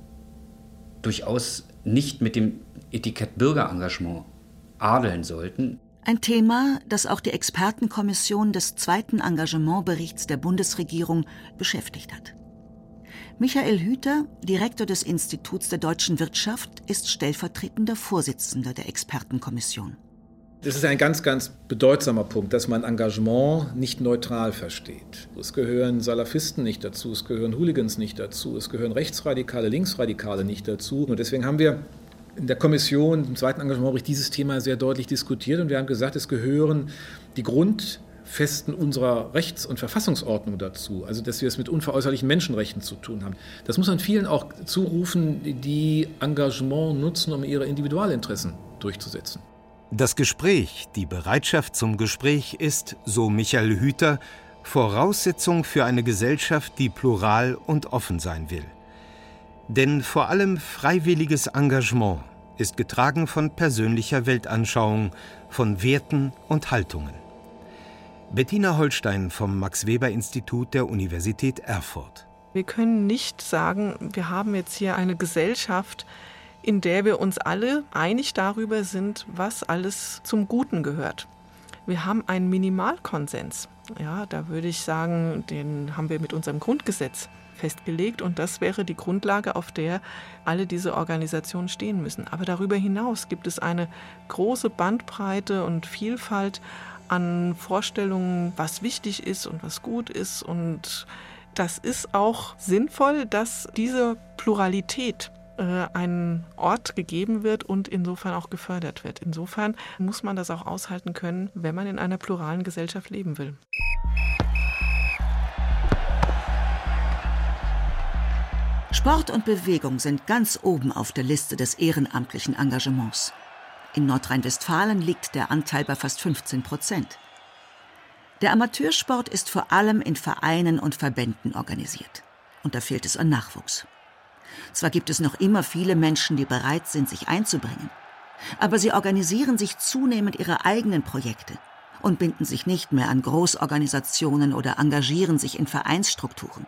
Speaker 6: durchaus nicht mit dem Etikett Bürgerengagement adeln sollten.
Speaker 1: Ein Thema, das auch die Expertenkommission des 2. Engagementberichts der Bundesregierung beschäftigt hat. Michael Hüter, Direktor des Instituts der deutschen Wirtschaft, ist stellvertretender Vorsitzender der Expertenkommission.
Speaker 4: Das ist ein ganz, ganz bedeutsamer Punkt, dass man Engagement nicht neutral versteht. Es gehören Salafisten nicht dazu, es gehören Hooligans nicht dazu, es gehören Rechtsradikale, Linksradikale nicht dazu. Und deswegen haben wir in der Kommission, im 2. Engagementbericht, dieses Thema sehr deutlich diskutiert und wir haben gesagt, es gehören die Grundfesten unserer Rechts- und Verfassungsordnung dazu, also dass wir es mit unveräußerlichen Menschenrechten zu tun haben. Das muss man vielen auch zurufen, die Engagement nutzen, um ihre Individualinteressen durchzusetzen.
Speaker 2: Das Gespräch, die Bereitschaft zum Gespräch ist, so Michael Hüter, Voraussetzung für eine Gesellschaft, die plural und offen sein will. Denn vor allem freiwilliges Engagement ist getragen von persönlicher Weltanschauung, von Werten und Haltungen. Bettina Holstein vom Max-Weber-Institut der Universität Erfurt.
Speaker 5: Wir können nicht sagen, wir haben jetzt hier eine Gesellschaft, in der wir uns alle einig darüber sind, was alles zum Guten gehört. Wir haben einen Minimalkonsens. Ja, da würde ich sagen, den haben wir mit unserem Grundgesetz festgelegt und das wäre die Grundlage, auf der alle diese Organisationen stehen müssen. Aber darüber hinaus gibt es eine große Bandbreite und Vielfalt an Vorstellungen, was wichtig ist und was gut ist. Und das ist auch sinnvoll, dass diese Pluralität ein Ort gegeben wird und insofern auch gefördert wird. Insofern muss man das auch aushalten können, wenn man in einer pluralen Gesellschaft leben will.
Speaker 1: Sport und Bewegung sind ganz oben auf der Liste des ehrenamtlichen Engagements. In Nordrhein-Westfalen liegt der Anteil bei fast 15%. Der Amateursport ist vor allem in Vereinen und Verbänden organisiert. Und da fehlt es an Nachwuchs. Zwar gibt es noch immer viele Menschen, die bereit sind, sich einzubringen. Aber sie organisieren sich zunehmend ihre eigenen Projekte und binden sich nicht mehr an Großorganisationen oder engagieren sich in Vereinsstrukturen.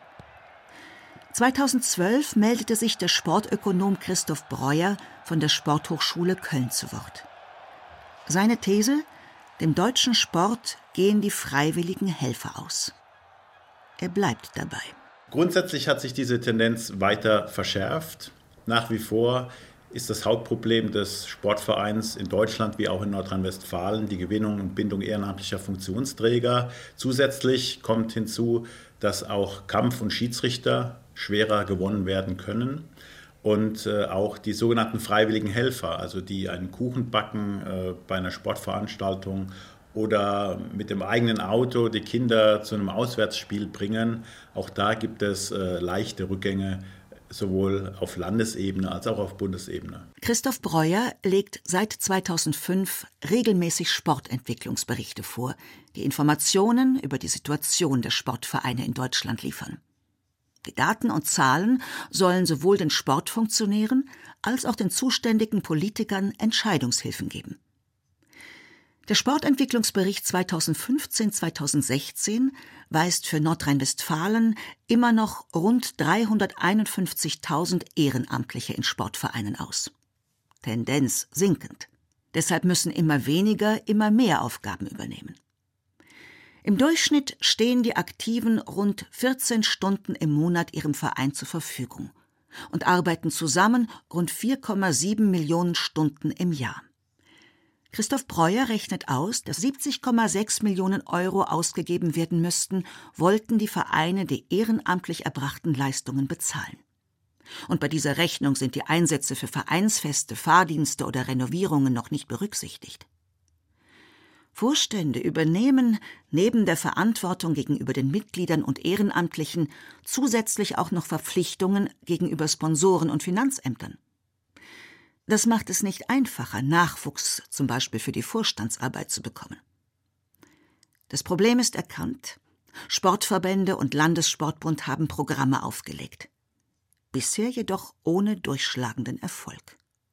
Speaker 1: 2012 meldete sich der Sportökonom Christoph Breuer von der Sporthochschule Köln zu Wort. Seine These: Dem deutschen Sport gehen die freiwilligen Helfer aus. Er bleibt dabei.
Speaker 8: Grundsätzlich hat sich diese Tendenz weiter verschärft. Nach wie vor ist das Hauptproblem des Sportvereins in Deutschland wie auch in Nordrhein-Westfalen die Gewinnung und Bindung ehrenamtlicher Funktionsträger. Zusätzlich kommt hinzu, dass auch Kampf- und Schiedsrichter schwerer gewonnen werden können. Und auch die sogenannten freiwilligen Helfer, also die einen Kuchen backen bei einer Sportveranstaltung oder mit dem eigenen Auto die Kinder zu einem Auswärtsspiel bringen. Auch da gibt es leichte Rückgänge, sowohl auf Landesebene als auch auf Bundesebene.
Speaker 1: Christoph Breuer legt seit 2005 regelmäßig Sportentwicklungsberichte vor, die Informationen über die Situation der Sportvereine in Deutschland liefern. Die Daten und Zahlen sollen sowohl den Sportfunktionären als auch den zuständigen Politikern Entscheidungshilfen geben. Der Sportentwicklungsbericht 2015-2016 weist für Nordrhein-Westfalen immer noch rund 351.000 Ehrenamtliche in Sportvereinen aus. Tendenz sinkend. Deshalb müssen immer weniger, immer mehr Aufgaben übernehmen. Im Durchschnitt stehen die Aktiven rund 14 Stunden im Monat ihrem Verein zur Verfügung und arbeiten zusammen rund 4,7 Millionen Stunden im Jahr. Christoph Breuer rechnet aus, dass 70,6 Millionen Euro ausgegeben werden müssten, wollten die Vereine die ehrenamtlich erbrachten Leistungen bezahlen. Und bei dieser Rechnung sind die Einsätze für Vereinsfeste, Fahrdienste oder Renovierungen noch nicht berücksichtigt. Vorstände übernehmen neben der Verantwortung gegenüber den Mitgliedern und Ehrenamtlichen zusätzlich auch noch Verpflichtungen gegenüber Sponsoren und Finanzämtern. Das macht es nicht einfacher, Nachwuchs zum Beispiel für die Vorstandsarbeit zu bekommen. Das Problem ist erkannt. Sportverbände und Landessportbund haben Programme aufgelegt. Bisher jedoch ohne durchschlagenden Erfolg.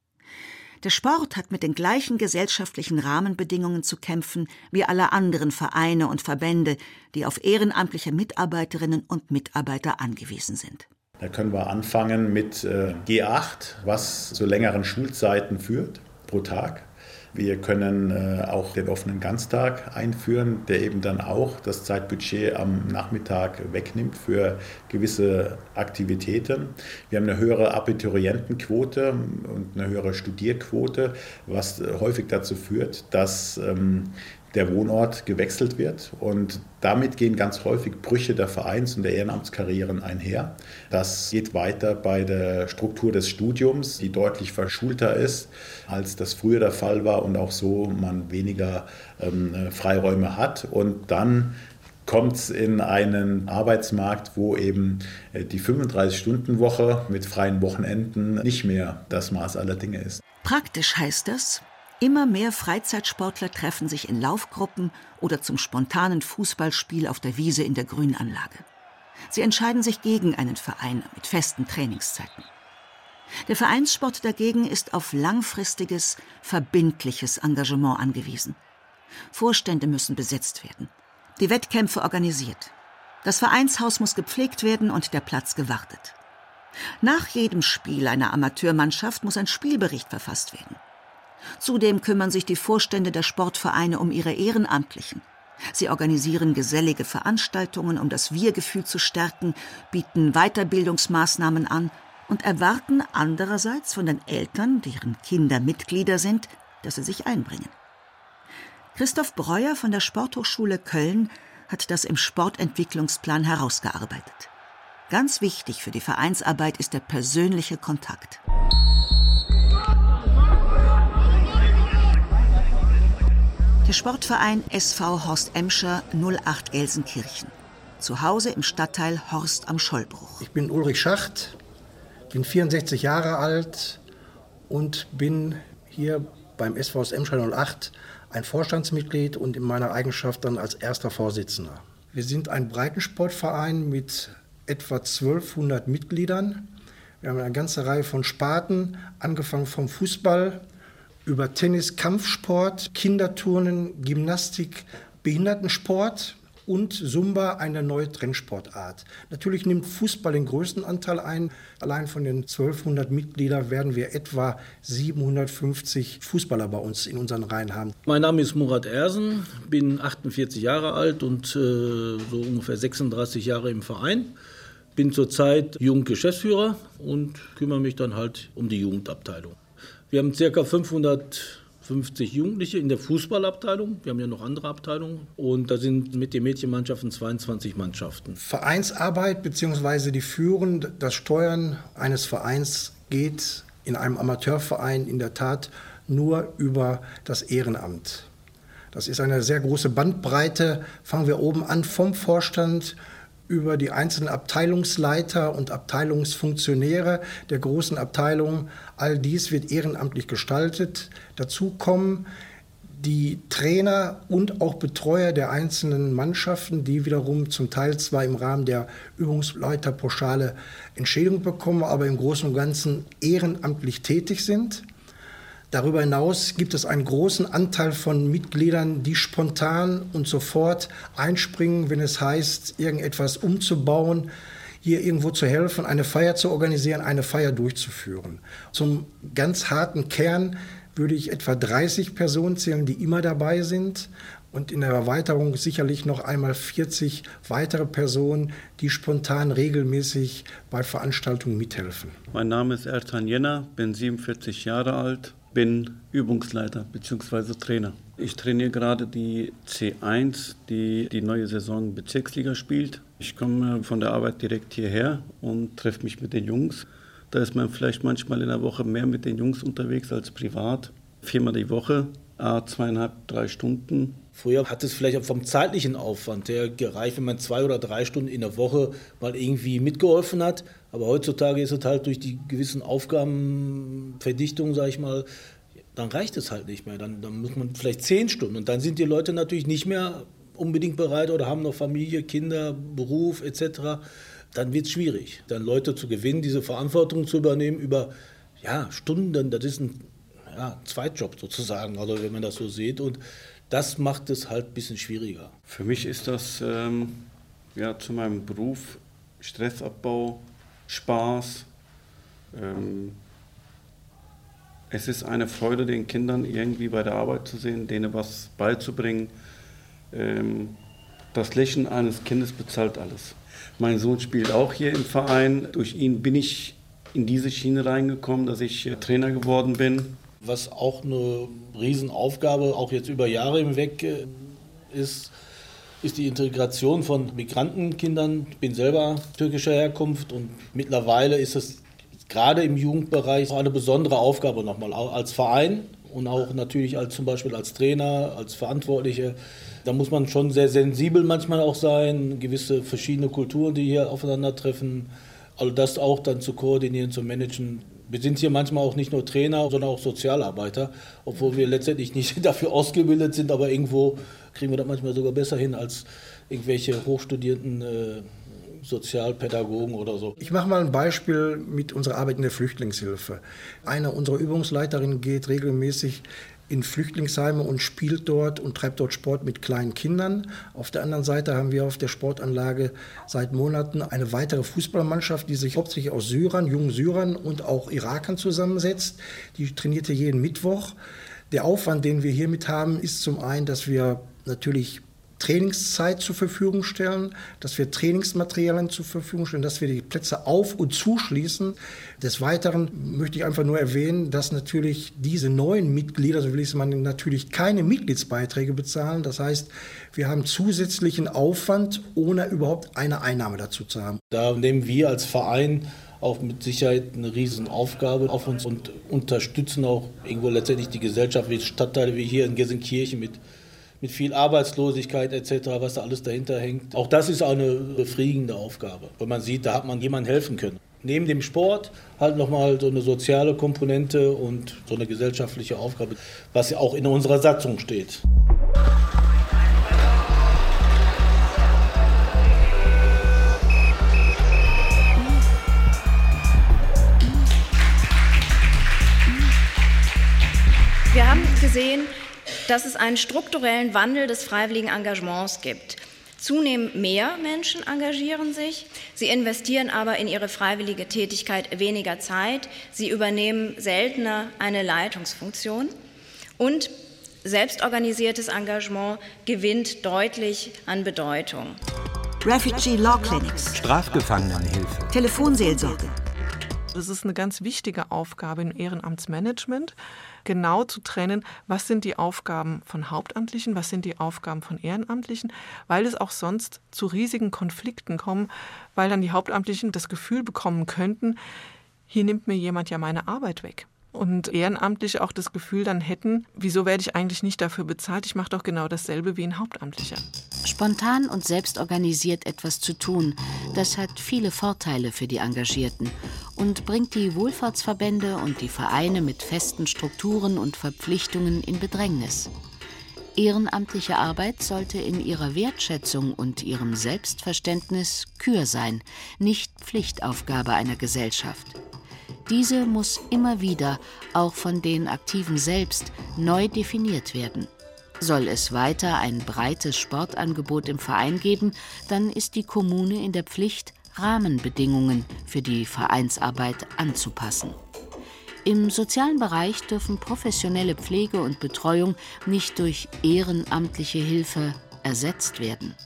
Speaker 1: Der Sport hat mit den gleichen gesellschaftlichen Rahmenbedingungen zu kämpfen wie alle anderen Vereine und Verbände, die auf ehrenamtliche Mitarbeiterinnen und Mitarbeiter angewiesen sind.
Speaker 8: Da können wir anfangen mit G8, was zu längeren Schulzeiten führt pro Tag. Wir können auch den offenen Ganztag einführen, der eben dann auch das Zeitbudget am Nachmittag wegnimmt für gewisse Aktivitäten. Wir haben eine höhere Abiturientenquote und eine höhere Studierquote, was häufig dazu führt, dass der Wohnort gewechselt wird. Und damit gehen ganz häufig Brüche der Vereins- und der Ehrenamtskarrieren einher. Das geht weiter bei der Struktur des Studiums, die deutlich verschulter ist, als das früher der Fall war und auch so man weniger Freiräume hat. Und dann kommt es in einen Arbeitsmarkt, wo eben die 35-Stunden-Woche mit freien Wochenenden nicht mehr das Maß aller Dinge ist.
Speaker 1: Praktisch heißt das: Immer mehr Freizeitsportler treffen sich in Laufgruppen oder zum spontanen Fußballspiel auf der Wiese in der Grünanlage. Sie entscheiden sich gegen einen Verein mit festen Trainingszeiten. Der Vereinssport dagegen ist auf langfristiges, verbindliches Engagement angewiesen. Vorstände müssen besetzt werden, die Wettkämpfe organisiert. Das Vereinshaus muss gepflegt werden und der Platz gewartet. Nach jedem Spiel einer Amateurmannschaft muss ein Spielbericht verfasst werden. Zudem kümmern sich die Vorstände der Sportvereine um ihre Ehrenamtlichen. Sie organisieren gesellige Veranstaltungen, um das Wir-Gefühl zu stärken, bieten Weiterbildungsmaßnahmen an und erwarten andererseits von den Eltern, deren Kinder Mitglieder sind, dass sie sich einbringen. Christoph Breuer von der Sporthochschule Köln hat das im Sportentwicklungsplan herausgearbeitet. Ganz wichtig für die Vereinsarbeit ist der persönliche Kontakt. Der Sportverein SV Horst Emscher 08 Gelsenkirchen. Zu Hause im Stadtteil Horst am Schollbruch.
Speaker 22: Ich bin Ulrich Schacht, bin 64 Jahre alt und bin hier beim SV Horst Emscher 08 ein Vorstandsmitglied und in meiner Eigenschaft dann als erster Vorsitzender. Wir sind ein Breitensportverein mit etwa 1200 Mitgliedern. Wir haben eine ganze Reihe von Sparten, angefangen vom Fußball über Tennis, Kampfsport, Kinderturnen, Gymnastik, Behindertensport und Zumba, eine neue Trendsportart. Natürlich nimmt Fußball den größten Anteil ein. Allein von den 1200 Mitgliedern werden wir etwa 750 Fußballer bei uns in unseren Reihen haben.
Speaker 3: Mein Name ist Murat Ersen, bin 48 Jahre alt und so ungefähr 36 Jahre im Verein. Bin zurzeit Jugendgeschäftsführer und kümmere mich dann halt um die Jugendabteilung. Wir haben ca. 550 Jugendliche in der Fußballabteilung. Wir haben ja noch andere Abteilungen. Und da sind mit den Mädchenmannschaften 22 Mannschaften.
Speaker 22: Vereinsarbeit bzw. die Führung, das Steuern eines Vereins geht in einem Amateurverein in der Tat nur über das Ehrenamt. Das ist eine sehr große Bandbreite. Fangen wir oben an vom Vorstand über die einzelnen Abteilungsleiter und Abteilungsfunktionäre der großen Abteilungen. All dies wird ehrenamtlich gestaltet. Dazu kommen die Trainer und auch Betreuer der einzelnen Mannschaften, die wiederum zum Teil zwar im Rahmen der Übungsleiterpauschale Entschädigung bekommen, aber im Großen und Ganzen ehrenamtlich tätig sind. Darüber hinaus gibt es einen großen Anteil von Mitgliedern, die spontan und sofort einspringen, wenn es heißt, irgendetwas umzubauen, hier irgendwo zu helfen, eine Feier zu organisieren, eine Feier durchzuführen. Zum ganz harten Kern würde ich etwa 30 Personen zählen, die immer dabei sind. Und in der Erweiterung sicherlich noch einmal 40 weitere Personen, die spontan regelmäßig bei Veranstaltungen mithelfen.
Speaker 10: Mein Name ist Ertan Jenner, bin 47 Jahre alt. Bin Übungsleiter bzw. Trainer. Ich trainiere gerade die C1, die die neue Saison Bezirksliga spielt. Ich komme von der Arbeit direkt hierher und treffe mich mit den Jungs. Da ist man vielleicht manchmal in der Woche mehr mit den Jungs unterwegs als privat. 4-mal die Woche, 2,5-3 Stunden.
Speaker 3: Früher hat es vielleicht auch vom zeitlichen Aufwand her gereicht, wenn man 2 oder 3 Stunden in der Woche mal irgendwie mitgeholfen hat. Aber heutzutage ist es halt durch die gewissen Aufgabenverdichtung, sage ich mal, dann reicht es halt nicht mehr. Dann muss man vielleicht 10 Stunden. Und dann sind die Leute natürlich nicht mehr unbedingt bereit oder haben noch Familie, Kinder, Beruf etc. Dann wird es schwierig, dann Leute zu gewinnen, diese Verantwortung zu übernehmen über Stunden. Das ist ein Zweitjob sozusagen, also wenn man das so sieht. Und das macht es halt ein bisschen schwieriger.
Speaker 10: Für mich ist das zu meinem Beruf Stressabbau, Spaß. Es ist eine Freude, den Kindern irgendwie bei der Arbeit zu sehen, denen was beizubringen. Das Lächeln eines Kindes bezahlt alles. Mein Sohn spielt auch hier im Verein. Durch ihn bin ich in diese Schiene reingekommen, dass ich Trainer geworden bin.
Speaker 3: Was auch eine Riesenaufgabe, auch jetzt über Jahre hinweg ist die Integration von Migrantenkindern. Ich bin selber türkischer Herkunft und mittlerweile ist es gerade im Jugendbereich auch eine besondere Aufgabe nochmal, als Verein und auch natürlich zum Beispiel als Trainer, als Verantwortliche. Da muss man schon sehr sensibel manchmal auch sein, gewisse verschiedene Kulturen, die hier aufeinandertreffen. Also das auch dann zu koordinieren, zu managen. Wir sind hier manchmal auch nicht nur Trainer, sondern auch Sozialarbeiter, obwohl wir letztendlich nicht dafür ausgebildet sind, aber irgendwo kriegen wir das manchmal sogar besser hin als irgendwelche hochstudierten Sozialpädagogen oder so.
Speaker 22: Ich mache mal ein Beispiel mit unserer Arbeit in der Flüchtlingshilfe. Eine unserer Übungsleiterinnen geht regelmäßig in Flüchtlingsheime und spielt dort und treibt dort Sport mit kleinen Kindern. Auf der anderen Seite haben wir auf der Sportanlage seit Monaten eine weitere Fußballmannschaft, die sich hauptsächlich aus Syrern, jungen Syrern und auch Irakern zusammensetzt. Die trainierte jeden Mittwoch. Der Aufwand, den wir hiermit haben, ist zum einen, dass wir natürlich Trainingszeit zur Verfügung stellen, dass wir Trainingsmaterialien zur Verfügung stellen, dass wir die Plätze auf- und zuschließen. Des Weiteren möchte ich einfach nur erwähnen, dass natürlich diese neuen Mitglieder, so will ich es mal, natürlich keine Mitgliedsbeiträge bezahlen. Das heißt, wir haben zusätzlichen Aufwand, ohne überhaupt eine Einnahme dazu zu haben.
Speaker 3: Da nehmen wir als Verein auch mit Sicherheit eine Riesenaufgabe auf uns und unterstützen auch irgendwo letztendlich die Gesellschaft, wie Stadtteile wie hier in Gelsenkirchen mit viel Arbeitslosigkeit etc., was da alles dahinter hängt. Auch das ist eine befriedigende Aufgabe, weil man sieht, da hat man jemandem helfen können. Neben dem Sport halt nochmal so eine soziale Komponente und so eine gesellschaftliche Aufgabe, was ja auch in unserer Satzung steht.
Speaker 23: Wir
Speaker 12: sehen, dass es einen strukturellen Wandel des freiwilligen Engagements gibt. Zunehmend mehr Menschen engagieren sich, sie investieren aber in ihre freiwillige Tätigkeit weniger Zeit, sie übernehmen seltener eine Leitungsfunktion und selbstorganisiertes Engagement gewinnt deutlich an Bedeutung.
Speaker 1: Refugee Law Clinics,
Speaker 2: Strafgefangenenhilfe,
Speaker 1: Telefonseelsorge.
Speaker 5: Das ist eine ganz wichtige Aufgabe im Ehrenamtsmanagement, genau zu trennen, was sind die Aufgaben von Hauptamtlichen, was sind die Aufgaben von Ehrenamtlichen, weil es auch sonst zu riesigen Konflikten kommt, weil dann die Hauptamtlichen das Gefühl bekommen könnten, hier nimmt mir jemand ja meine Arbeit weg. Und Ehrenamtliche auch das Gefühl dann hätten, wieso werde ich eigentlich nicht dafür bezahlt? Ich mache doch genau dasselbe wie ein Hauptamtlicher.
Speaker 9: Spontan und selbstorganisiert etwas zu tun, das hat viele Vorteile für die Engagierten und bringt die Wohlfahrtsverbände und die Vereine mit festen Strukturen und Verpflichtungen in Bedrängnis. Ehrenamtliche Arbeit sollte in ihrer Wertschätzung und ihrem Selbstverständnis Kür sein, nicht Pflichtaufgabe einer Gesellschaft. Diese muss immer wieder, auch von den Aktiven selbst, neu definiert werden. Soll es weiter ein breites Sportangebot im Verein geben, dann ist die Kommune in der Pflicht, Rahmenbedingungen für die Vereinsarbeit anzupassen. Im sozialen Bereich dürfen professionelle Pflege und Betreuung nicht durch ehrenamtliche Hilfe ersetzt werden.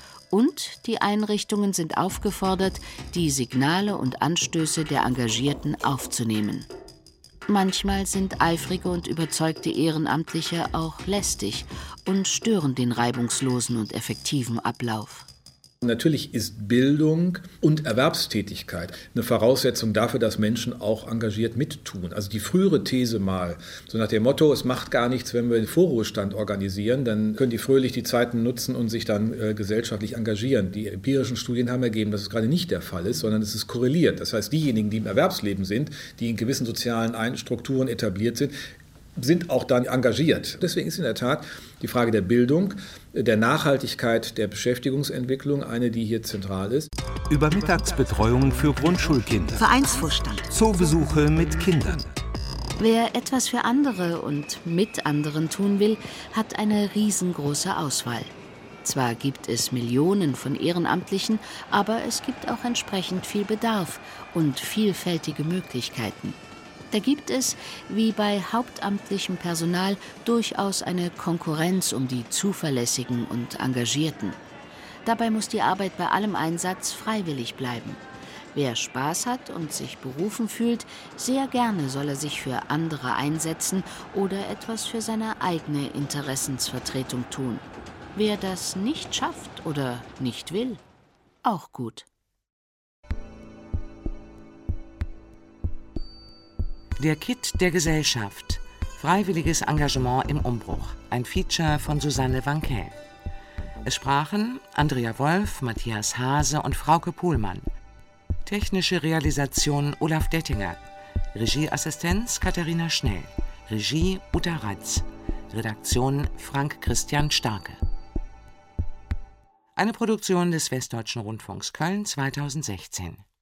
Speaker 9: Und die Einrichtungen sind aufgefordert, die Signale und Anstöße der Engagierten aufzunehmen. Manchmal sind eifrige und überzeugte Ehrenamtliche auch lästig und stören den reibungslosen und effektiven Ablauf.
Speaker 4: Natürlich ist Bildung und Erwerbstätigkeit eine Voraussetzung dafür, dass Menschen auch engagiert mittun. Also die frühere These mal, so nach dem Motto, es macht gar nichts, wenn wir den Vorruhestand organisieren, dann können die fröhlich die Zeiten nutzen und sich dann gesellschaftlich engagieren. Die empirischen Studien haben ergeben, dass es gerade nicht der Fall ist, sondern es ist korreliert. Das heißt, diejenigen, die im Erwerbsleben sind, die in gewissen sozialen Strukturen etabliert sind auch dann engagiert. Deswegen ist in der Tat die Frage der Bildung, der Nachhaltigkeit der Beschäftigungsentwicklung eine, die hier zentral ist.
Speaker 2: Übermittagsbetreuung für Grundschulkinder,
Speaker 1: Vereinsvorstand,
Speaker 2: Zoobesuche mit Kindern.
Speaker 9: Wer etwas für andere und mit anderen tun will, hat eine riesengroße Auswahl. Zwar gibt es Millionen von Ehrenamtlichen, aber es gibt auch entsprechend viel Bedarf und vielfältige Möglichkeiten. Da gibt es, wie bei hauptamtlichem Personal, durchaus eine Konkurrenz um die Zuverlässigen und Engagierten. Dabei muss die Arbeit bei allem Einsatz freiwillig bleiben. Wer Spaß hat und sich berufen fühlt, sehr gerne soll er sich für andere einsetzen oder etwas für seine eigene Interessensvertretung tun. Wer das nicht schafft oder nicht will, auch gut.
Speaker 14: Der Kitt der Gesellschaft. Freiwilliges Engagement im Umbruch. Ein Feature von Susanne Wankel. Es sprachen Andrea Wolf, Matthias Hase und Frauke Pohlmann. Technische Realisation Olaf Dettinger. Regieassistenz Katharina Schnell. Regie Uta Ratz. Redaktion Frank Christian Starke. Eine Produktion des Westdeutschen Rundfunks Köln 2016.